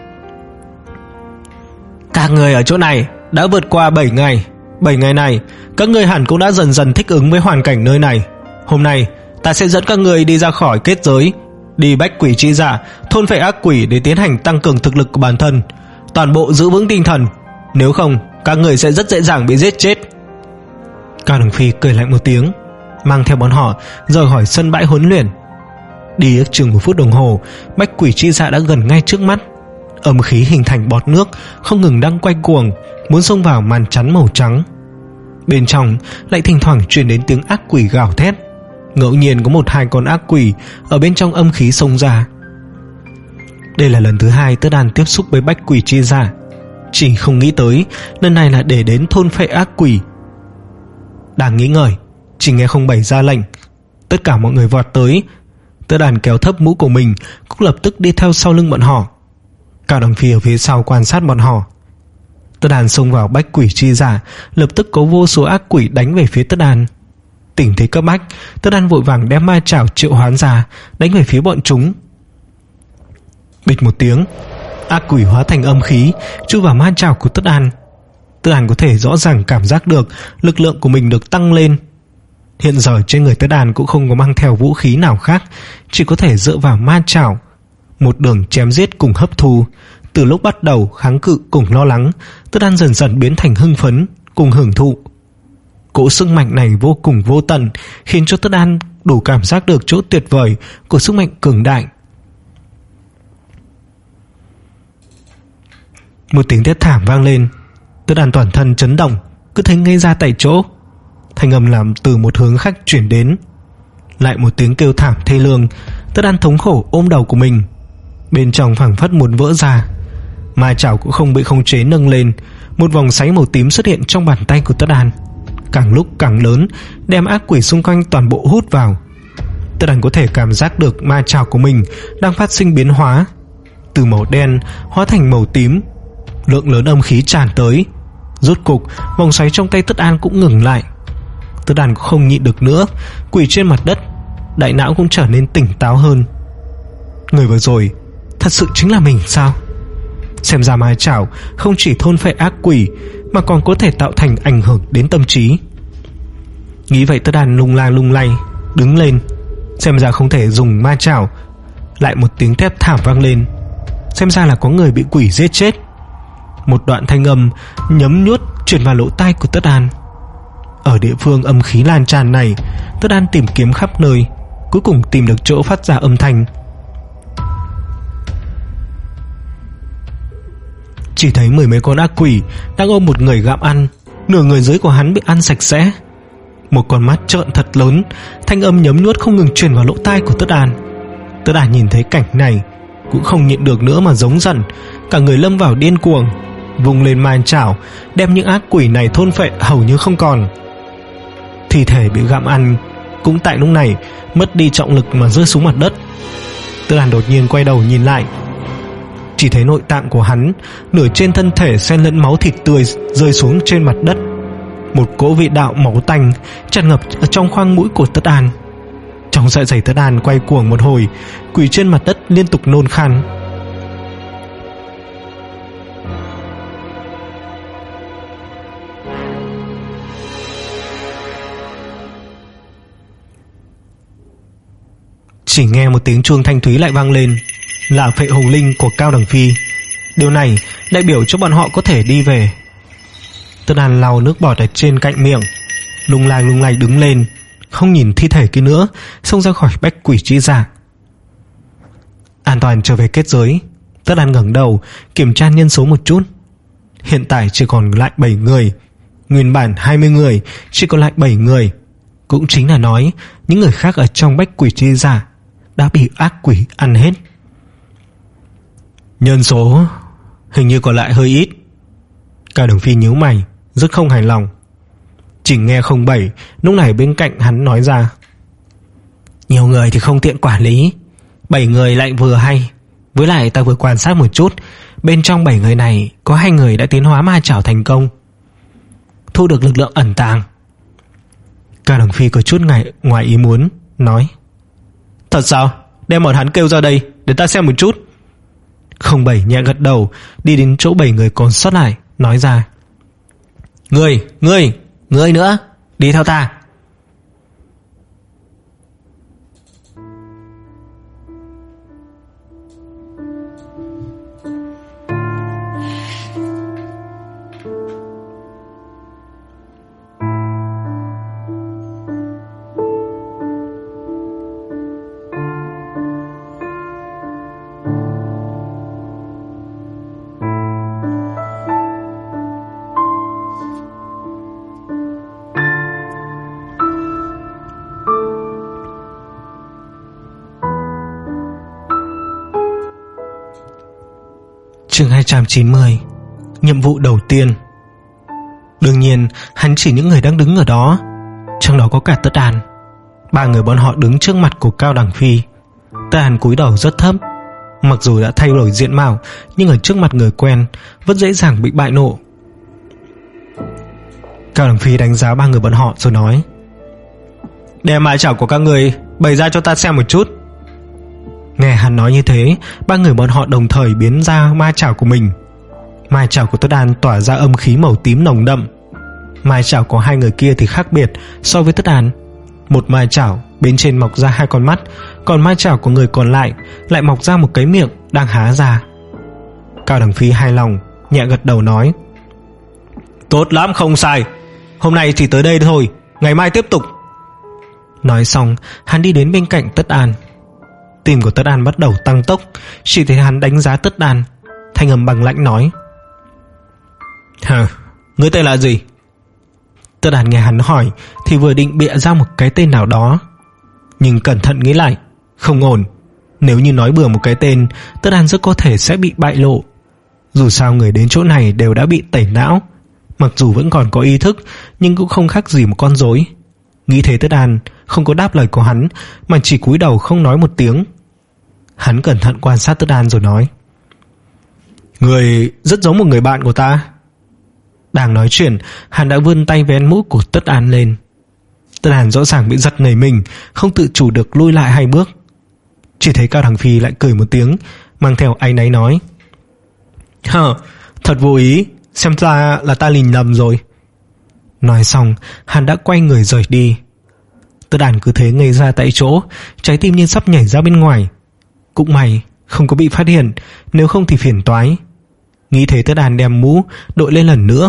Speaker 1: Các người ở chỗ này đã vượt qua bảy ngày. Bảy ngày này, các người hẳn cũng đã dần dần thích ứng với hoàn cảnh nơi này. Hôm nay, ta sẽ dẫn các người đi ra khỏi kết giới, đi bách quỷ chi dạ, thôn phệ ác quỷ để tiến hành tăng cường thực lực của bản thân. Toàn bộ giữ vững tinh thần, nếu không các người sẽ rất dễ dàng bị giết chết. Cao Đằng Phi cười lạnh một tiếng, mang theo bọn họ rời khỏi sân bãi huấn luyện. Đi ước chừng một phút đồng hồ, bách quỷ chi dạ đã gần ngay trước mắt. Âm khí hình thành bọt nước không ngừng đang quay cuồng, muốn xông vào màn chắn màu trắng. Bên trong lại thỉnh thoảng truyền đến tiếng ác quỷ gào thét. Ngẫu nhiên có một hai con ác quỷ ở bên trong âm khí xông ra. Đây là lần thứ hai Tất An tiếp xúc với bách quỷ chi dạ. Chỉ không nghĩ tới lần này là để đến thôn phệ ác quỷ. Đang nghĩ ngợi, chỉ nghe không bảy ra lệnh, tất cả mọi người vọt tới. Tất An kéo thấp mũ của mình, cũng lập tức đi theo sau lưng bọn họ. Cao Đằng Phi ở phía sau quan sát bọn họ. Tất An xông vào bách quỷ chi dạ, lập tức có vô số ác quỷ đánh về phía Tất An. Tình thế cấp bách, Tất An vội vàng đem ma chảo triệu hoán ra, đánh về phía bọn chúng. Bịch một tiếng, ác quỷ hóa thành âm khí chui vào ma chảo của Tất An. Tất An có thể rõ ràng cảm giác được lực lượng của mình được tăng lên. Hiện giờ trên người Tất Đàn cũng không có mang theo vũ khí nào khác, chỉ có thể dựa vào ma chảo, một đường chém giết cùng hấp thu. Từ lúc bắt đầu kháng cự cùng lo lắng, Tất Đàn dần dần biến thành hưng phấn cùng hưởng thụ. Cỗ sức mạnh này vô cùng vô tận, khiến cho Tất Đàn đủ cảm giác được chỗ tuyệt vời của sức mạnh cường đại. Một tiếng thét thảm vang lên. Tất Đàn toàn thân chấn động, cứ thấy ngây ra tại chỗ. Thanh âm làm từ một hướng khác chuyển đến. Lại một tiếng kêu thảm thê lương. Tất Đàn thống khổ ôm đầu của mình, bên trong phảng phất muốn vỡ ra. Ma chảo cũng không bị khống chế nâng lên. Một vòng xoáy màu tím xuất hiện trong bàn tay của Tất Đàn, càng lúc càng lớn, đem ác quỷ xung quanh toàn bộ hút vào. Tất Đàn có thể cảm giác được ma chảo của mình đang phát sinh biến hóa, từ màu đen hóa thành màu tím. Lượng lớn âm khí tràn tới. Rốt cục vòng xoáy trong tay Tất Đàn cũng ngừng lại. Tất Đàn cũng không nhịn được nữa, quỳ trên mặt đất, đại não cũng trở nên tỉnh táo hơn. Người vừa rồi thật sự chính là mình sao? Xem ra ma chảo không chỉ thôn phệ ác quỷ, mà còn có thể tạo thành ảnh hưởng đến tâm trí. Nghĩ vậy Tất Đàn lung la lung lay đứng lên. Xem ra không thể dùng ma chảo. Lại một tiếng thét thảm vang lên. Xem ra là có người bị quỷ giết chết. Một đoạn thanh âm nhấm nhuốt truyền vào lỗ tai của Tất Đàn. Ở địa phương âm khí lan tràn này, Tất Đàn tìm kiếm khắp nơi, cuối cùng tìm được chỗ phát ra âm thanh. Chỉ thấy mười mấy con ác quỷ đang ôm một người gặm ăn. Nửa người dưới của hắn bị ăn sạch sẽ. Một con mắt trợn thật lớn, thanh âm nhấm nuốt không ngừng truyền vào lỗ tai của Tất Đàn. Tất Đàn nhìn thấy cảnh này cũng không nhịn được nữa mà giống giận, cả người lâm vào điên cuồng, vùng lên ma chảo đem những ác quỷ này thôn phệ hầu như không còn. Thi thể bị gặm ăn cũng tại lúc này mất đi trọng lực mà rơi xuống mặt đất. Tất Đàn đột nhiên quay đầu nhìn lại, chỉ thấy nội tạng của hắn, nửa trên thân thể xen lẫn máu thịt tươi rơi xuống trên mặt đất. Một cỗ vị đạo máu tanh tràn ngập ở trong khoang mũi của Tất Đàn. Trong dạ dày Tất Đàn quay cuồng một hồi, quỳ trên mặt đất liên tục nôn khan. Chỉ nghe một tiếng chuông thanh thúy lại vang lên, là phệ hồn linh của Cao Đằng Phi. Điều này đại biểu cho bọn họ có thể đi về. Tất Đàn lau nước bọt ở trên cạnh miệng, lung lay lung lay đứng lên, không nhìn thi thể kia nữa, xông ra khỏi bách quỷ chi dạ. An toàn trở về kết giới. Tất Đàn ngẩng đầu kiểm tra nhân số một chút. Hiện tại chỉ còn lại bảy người. Nguyên bản hai mươi người, chỉ còn lại bảy người. Cũng chính là nói những người khác ở trong bách quỷ chi dạ đã bị ác quỷ ăn hết. Nhân số hình như còn lại hơi ít. Cao Đường Phi nhíu mày, rất không hài lòng. Chỉ nghe không bảy lúc này bên cạnh hắn nói ra: nhiều người thì không tiện quản lý, bảy người lại vừa hay. Với lại ta vừa quan sát một chút, bên trong bảy người này có hai người đã tiến hóa ma chảo thành công, thu được lực lượng ẩn tàng. Cao Đường Phi có chút ngại ngoài ý muốn, nói: thật sao? Đem bọn hắn kêu ra đây để ta xem một chút. Không bảy nhẹ gật đầu, đi đến chỗ bảy người còn sót lại, nói ra: Ngươi, ngươi, ngươi nữa, đi theo ta. Chương hai trăm chín mươi. Nhiệm vụ đầu tiên. Đương nhiên hắn chỉ những người đang đứng ở đó, trong đó có cả Tất Đàn. Ba người bọn họ đứng trước mặt của Cao Đằng Phi. Tất Đàn cúi đầu rất thấp. Mặc dù đã thay đổi diện mạo, nhưng ở trước mặt người quen vẫn dễ dàng bị bại nộ. Cao Đằng Phi đánh giá ba người bọn họ rồi nói: đem mái chảo của các người bày ra cho ta xem một chút. Nghe hắn nói như thế, ba người bọn họ đồng thời biến ra ma chảo của mình. Ma chảo của Tất Đàn tỏa ra âm khí màu tím nồng đậm. Ma chảo của hai người kia thì khác biệt so với Tất Đàn. Một mai chảo bên trên mọc ra hai con mắt, còn mai chảo của người còn lại lại mọc ra một cái miệng đang há ra. Cao Đằng Phi hài lòng, nhẹ gật đầu nói: Tốt lắm, không sai. Hôm nay chỉ tới đây thôi, ngày mai tiếp tục. Nói xong, hắn đi đến bên cạnh Tất An. Tim của Tất An bắt đầu tăng tốc. Chỉ thấy hắn đánh giá Tất An, thanh âm bằng lãnh nói: Hả, ngươi tên là gì? Tất An nghe hắn hỏi thì vừa định bịa ra một cái tên nào đó, nhưng cẩn thận nghĩ lại, không ổn. Nếu như nói bừa một cái tên, Tất An rất có thể sẽ bị bại lộ. Dù sao người đến chỗ này đều đã bị tẩy não, mặc dù vẫn còn có ý thức, nhưng cũng không khác gì một con rối. Nghĩ thế, Tất An không có đáp lời của hắn, mà chỉ cúi đầu không nói một tiếng. Hắn cẩn thận quan sát Tất An rồi nói: Người rất giống một người bạn của ta. Đang nói chuyện, hắn đã vươn tay vén mũ của Tất An lên. Tất An rõ ràng bị giật nảy mình, không tự chủ được lùi lại hai bước. Chỉ thấy Cao Đằng Phi lại cười một tiếng, mang theo áy náy nói: Hờ, thật vô ý, xem ra là ta nhìn lầm rồi. Nói xong, hắn đã quay người rời đi. Tất An cứ thế ngây ra tại chỗ, trái tim như sắp nhảy ra bên ngoài. Cũng may không có bị phát hiện, nếu không thì phiền toái. Nghĩ thế, Tất An đem mũ đội lên lần nữa.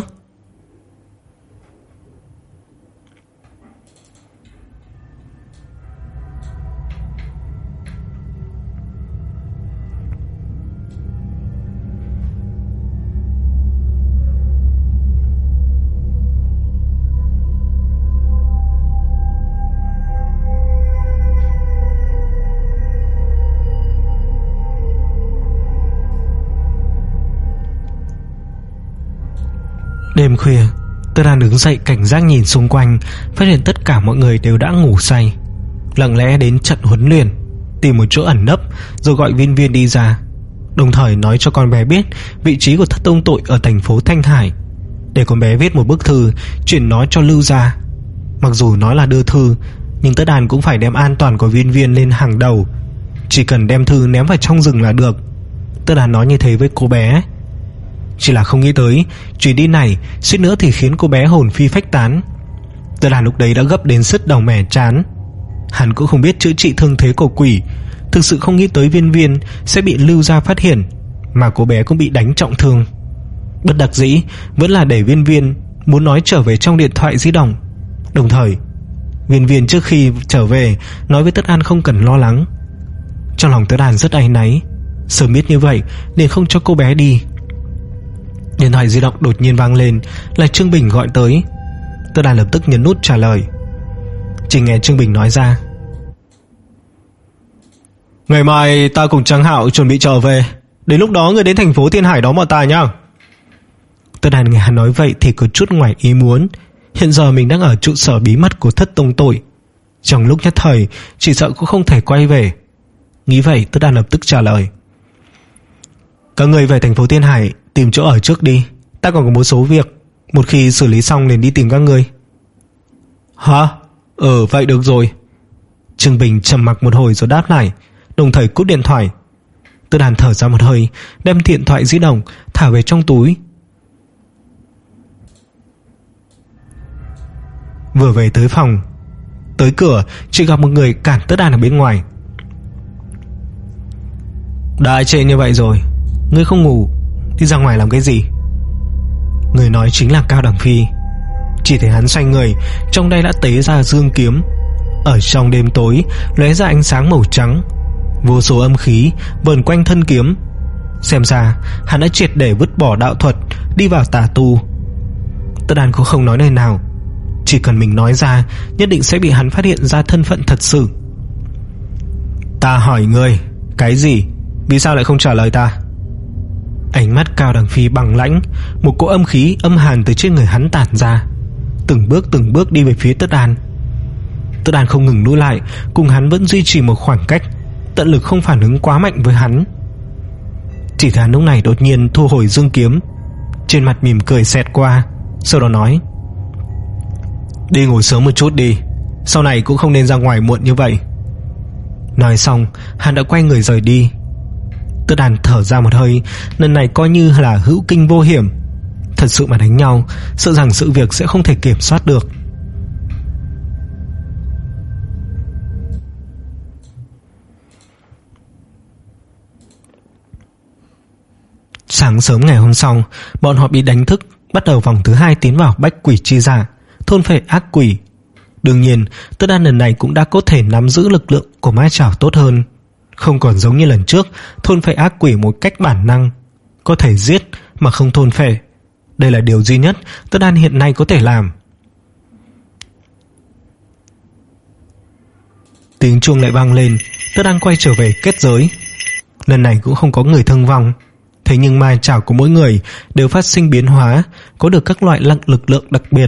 Speaker 1: Đêm khuya, Tất An đứng dậy cảnh giác nhìn xung quanh, phát hiện tất cả mọi người đều đã ngủ say. Lặng lẽ đến trận huấn luyện, tìm một chỗ ẩn nấp, rồi gọi Viên Viên đi ra, đồng thời nói cho con bé biết vị trí của Thất Tông Tội ở thành phố Thanh Hải, để con bé viết một bức thư chuyển nó cho Lưu gia. Mặc dù nói là đưa thư, nhưng Tất An cũng phải đem an toàn của Viên Viên lên hàng đầu. Chỉ cần đem thư ném vào trong rừng là được. Tất An nói như thế với cô bé. Chỉ là không nghĩ tới chuyến đi này suýt nữa thì khiến cô bé hồn phi phách tán. Tất An lúc đấy đã gấp đến sứt đầu mẻ trán. Hắn cũng không biết chữa trị thương thế của quỷ, thực sự không nghĩ tới Viên Viên sẽ bị Lưu gia phát hiện, mà cô bé cũng bị đánh trọng thương. Bất đắc dĩ vẫn là để Viên Viên muốn nói trở về trong điện thoại di động. Đồng thời Viên Viên trước khi trở về nói với Tất An không cần lo lắng. Trong lòng Tất An rất áy náy, sớm biết như vậy nên không cho cô bé đi. Điện thoại di động đột nhiên vang lên, là Trương Bình gọi tới. Tất An lập tức nhấn nút trả lời. Chỉ nghe Trương Bình nói ra: Ngày mai ta cùng Trang Hạo chuẩn bị trở về, đến lúc đó người đến thành phố Thiên Hải đón bọn ta nhá. Tất An nghe hắn nói vậy thì có chút ngoài ý muốn. Hiện giờ mình đang ở trụ sở bí mật của Thất Tông Tội, trong lúc nhất thời chỉ sợ cũng không thể quay về. Nghĩ vậy, Tất An lập tức trả lời: Các người về thành phố Thiên Hải tìm chỗ ở trước đi, ta còn có một số việc, một khi xử lý xong liền đi tìm các người. Hả? Ừ, vậy được rồi. Trương Bình trầm mặc một hồi rồi đáp lại, đồng thời cúp điện thoại. Tất An thở ra một hơi, đem điện thoại di động thả về trong túi. Vừa về tới phòng, tới cửa chỉ gặp một người cản Tất An ở bên ngoài. Đã trễ như vậy rồi, ngươi không ngủ đi ra ngoài làm cái gì? Người nói chính là Cao Đằng Phi. Chỉ thấy hắn xoay người, trong tay đã tế ra dương kiếm. Ở trong đêm tối lóe ra ánh sáng màu trắng, vô số âm khí vờn quanh thân kiếm. Xem ra hắn đã triệt để vứt bỏ đạo thuật, đi vào tà tu. Tất An cũng không nói lời nào, chỉ cần mình nói ra nhất định sẽ bị hắn phát hiện ra thân phận thật sự. Ta hỏi ngươi cái gì, vì sao lại không trả lời ta? Ánh mắt Cao Đằng Phi bằng lãnh, một cỗ âm khí âm hàn từ trên người hắn tản ra, từng bước từng bước đi về phía Tất An. Tất An không ngừng lùi lại, cùng hắn vẫn duy trì một khoảng cách, tận lực không phản ứng quá mạnh với hắn. Chỉ thấy lúc này đột nhiên thu hồi dương kiếm, trên mặt mỉm cười xẹt qua, sau đó nói: Đi ngủ sớm một chút đi, sau này cũng không nên ra ngoài muộn như vậy. Nói xong hắn đã quay người rời đi. Tất An thở ra một hơi, lần này coi như là hữu kinh vô hiểm. Thật sự mà đánh nhau, sợ rằng sự việc sẽ không thể kiểm soát được. Sáng sớm ngày hôm sau, bọn họ bị đánh thức, bắt đầu vòng thứ hai tiến vào bách quỷ chi dạ, thôn phệ ác quỷ. Đương nhiên, Tất Đan lần này cũng đã có thể nắm giữ lực lượng của ma chảo tốt hơn, không còn giống như lần trước thôn phệ ác quỷ một cách bản năng, có thể giết mà không thôn phệ. Đây là điều duy nhất Tất Đan hiện nay có thể làm. Tiếng chuông lại vang lên. Tất Đan quay trở về kết giới. Lần này cũng không có người thương vong, thế nhưng ma chảo của mỗi người đều phát sinh biến hóa, có được các loại lặng lực lượng đặc biệt.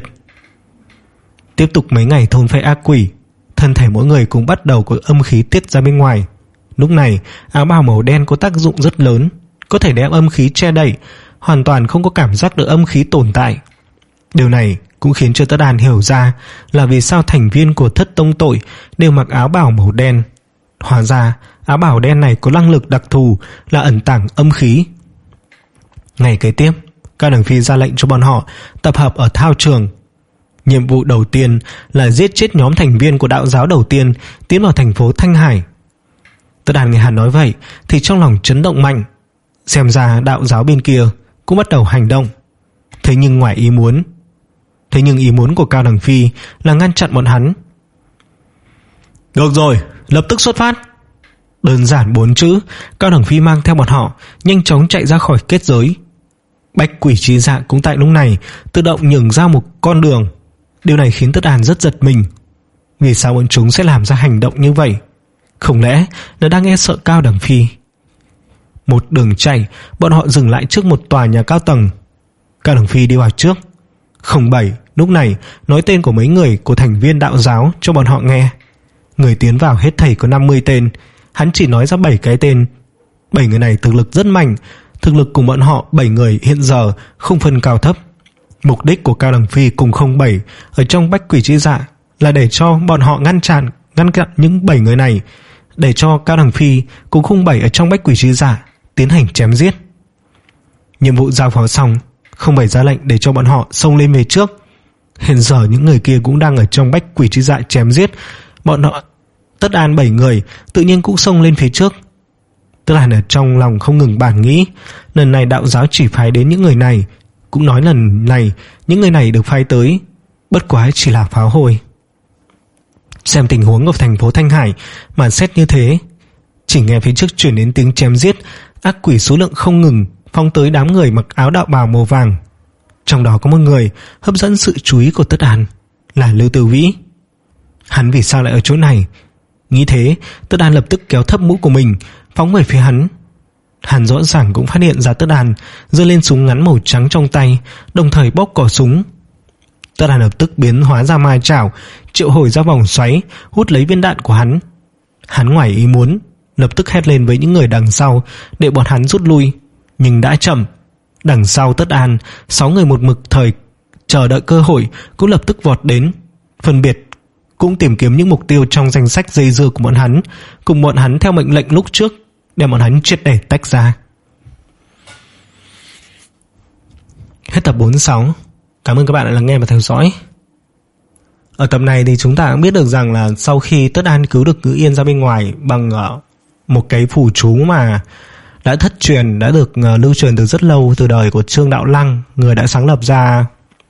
Speaker 1: Tiếp tục mấy ngày thôn phệ ác quỷ, thân thể mỗi người cũng bắt đầu có âm khí tiết ra bên ngoài. Lúc này áo bào màu đen có tác dụng rất lớn, có thể đem âm khí che đậy, hoàn toàn không có cảm giác được âm khí tồn tại. Điều này cũng khiến cho Tất Đan hiểu ra là vì sao thành viên của Thất Tông Tội đều mặc áo bào màu đen. Hóa ra áo bào đen này có năng lực đặc thù là ẩn tàng âm khí. Ngày kế tiếp, Cao Đằng Phi ra lệnh cho bọn họ tập hợp ở thao trường. Nhiệm vụ đầu tiên là giết chết nhóm thành viên của đạo giáo đầu tiên tiến vào thành phố Thanh Hải. Tất Đan nghe hắn nói vậy thì trong lòng chấn động mạnh. Xem ra đạo giáo bên kia cũng bắt đầu hành động. Thế nhưng ngoài ý muốn Thế nhưng ý muốn của Cao Đằng Phi là ngăn chặn bọn hắn. Được rồi, lập tức xuất phát. Đơn giản bốn chữ, Cao Đằng Phi mang theo bọn họ nhanh chóng chạy ra khỏi kết giới. Bách quỷ chi dạ cũng tại lúc này tự động nhường ra một con đường. Điều này khiến Tất Đan rất giật mình. Vì sao bọn chúng sẽ làm ra hành động như vậy? Không lẽ là đang e sợ Cao Đằng Phi? Một đường chạy, bọn họ dừng lại trước một tòa nhà cao tầng. Cao Đằng Phi đi vào trước. Không bảy lúc này nói tên của mấy người của thành viên đạo giáo cho bọn họ nghe. Người tiến vào hết thảy có năm mươi tên, hắn chỉ nói ra bảy cái tên. Bảy người này thực lực rất mạnh, thực lực của bọn họ bảy người hiện giờ không phân cao thấp. Mục đích của Cao Đằng Phi cùng không bảy ở trong bách quỷ chi dạ là để cho bọn họ ngăn chặn ngăn chặn những bảy người này, để cho Cao Đằng Phi cùng không bảy ở trong bách quỷ chi dạ tiến hành chém giết. Nhiệm vụ giao phó xong, không bảy ra lệnh để cho bọn họ xông lên về trước. Hiện giờ những người kia cũng đang ở trong bách quỷ chi dạ chém giết. Bọn họ Tất Đan bảy người tự nhiên cũng xông lên phía trước. Tất Đan ở trong lòng không ngừng bàn nghĩ, lần này đạo giáo chỉ phái đến những người này, cũng nói lần này những người này được phái tới bất quá chỉ là pháo hôi. Xem tình huống ở thành phố Thanh Hải mà xét như thế, chỉ nghe phía trước chuyển đến tiếng chém giết, ác quỷ số lượng không ngừng phóng tới đám người mặc áo đạo bào màu vàng. Trong đó có một người hấp dẫn sự chú ý của Tất Đan, là Lưu Tư Vĩ. Hắn vì sao lại ở chỗ này? Nghĩ thế, Tất Đan lập tức kéo thấp mũ của mình phóng về phía hắn. Hắn rõ ràng cũng phát hiện ra Tất Đan giơ lên súng ngắn màu trắng trong tay, đồng thời bóp cò súng. Tất Đan lập tức biến hóa ra ma chảo, triệu hồi ra vòng xoáy, hút lấy viên đạn của hắn. Hắn ngoài ý muốn lập tức hét lên với những người đằng sau để bọn hắn rút lui, nhưng đã chậm. Đằng sau Tất Đan, sáu người một mực thời chờ đợi cơ hội cũng lập tức vọt đến, phân biệt cũng tìm kiếm những mục tiêu trong danh sách dây dưa của bọn hắn, cùng bọn hắn theo mệnh lệnh lúc trước để bọn hắn triệt để tách ra. Hết tập bốn mươi sáu. Cảm ơn các bạn đã lắng nghe và theo dõi. Ở tập này thì chúng ta cũng biết được rằng là sau khi Tất Đan cứu được Ngữ Yên ra bên ngoài bằng uh, một cái phù chú mà đã thất truyền, đã được uh, lưu truyền từ rất lâu, từ đời của Trương Đạo Lăng, người đã sáng lập ra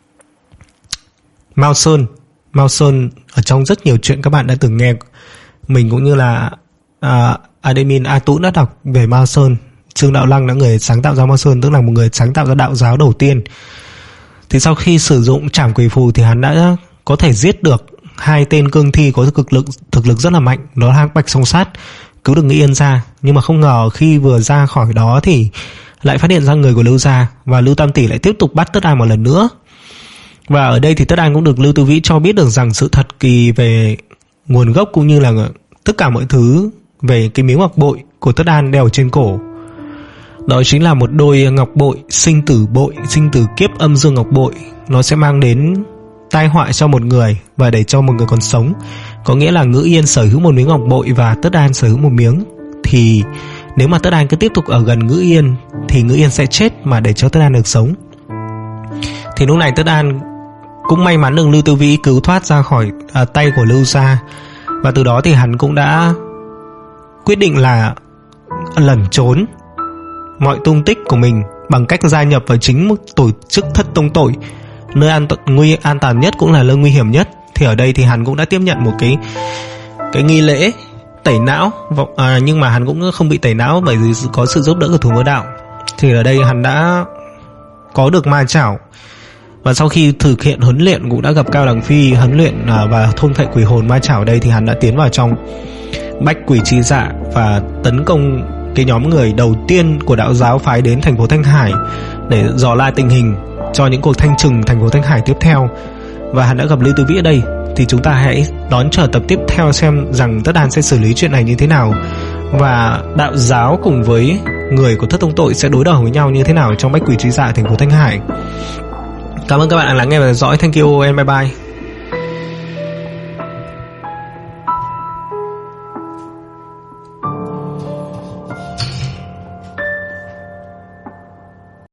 Speaker 1: Mao Sơn. Mao Sơn ở trong rất nhiều chuyện các bạn đã từng nghe, mình cũng như là uh, admin A Tũng đã đọc về Mao Sơn. Trương Đạo Lăng là người sáng tạo ra Mao Sơn, tức là một người sáng tạo ra đạo giáo đầu tiên. Thì sau khi sử dụng trảm quỷ phù thì hắn đã có thể giết được hai tên cương thi có thực lực thực lực rất là mạnh, đó là Bạch Song Sát, cứu được Ngữ Yên ra. Nhưng mà không ngờ khi vừa ra khỏi đó thì lại phát hiện ra người của Lưu gia, và Lưu Tam Tỷ lại tiếp tục bắt Tất Đan một lần nữa. Và ở đây thì Tất Đan cũng được Lưu Tư Vĩ cho biết được rằng sự thật kỳ về nguồn gốc cũng như là tất cả mọi thứ về cái miếng ngọc bội của Tất Đan đeo trên cổ. Đó chính là một đôi ngọc bội sinh tử bội, sinh tử kiếp âm dương ngọc bội. Nó sẽ mang đến tai họa cho một người và để cho một người còn sống. Có nghĩa là Ngữ Yên sở hữu một miếng ngọc bội và Tất Đan sở hữu một miếng. Thì nếu mà Tất Đan cứ tiếp tục ở gần Ngữ Yên thì Ngữ Yên sẽ chết, mà để cho Tất Đan được sống. Thì lúc này Tất Đan cũng may mắn được Lưu Tư Vĩ cứu thoát ra khỏi à, tay của Lưu gia. Và từ đó thì hắn cũng đã quyết định là lẩn trốn mọi tung tích của mình bằng cách gia nhập vào chính một tổ chức thất tông tội, nơi an, t- nguy, an toàn nhất cũng là nơi nguy hiểm nhất. Thì ở đây thì hắn cũng đã tiếp nhận một cái cái nghi lễ tẩy não, à, nhưng mà hắn cũng không bị tẩy não bởi vì có sự giúp đỡ của thú mỡ đạo. Thì ở đây hắn đã có được ma chảo, và sau khi thực hiện huấn luyện cũng đã gặp Cao Đằng Phi huấn luyện à, và thôn phệ quỷ hồn ma chảo. Đây thì hắn đã tiến vào trong Bách Quỷ Chi Dạ và tấn công cái nhóm người đầu tiên của đạo giáo phái đến thành phố Thanh Hải để dò la tình hình cho những cuộc thanh trừng thành phố Thanh Hải tiếp theo. Và hắn đã gặp Lưu Tư Vĩ ở đây. Thì chúng ta hãy đón chờ tập tiếp theo xem rằng Tất Đàn sẽ xử lý chuyện này như thế nào, và đạo giáo cùng với người của thất tông tội sẽ đối đầu với nhau như thế nào trong Bách Quỷ Chi Dạ thành phố Thanh Hải. Cảm ơn các bạn đã lắng nghe và theo dõi. Thank you and bye bye.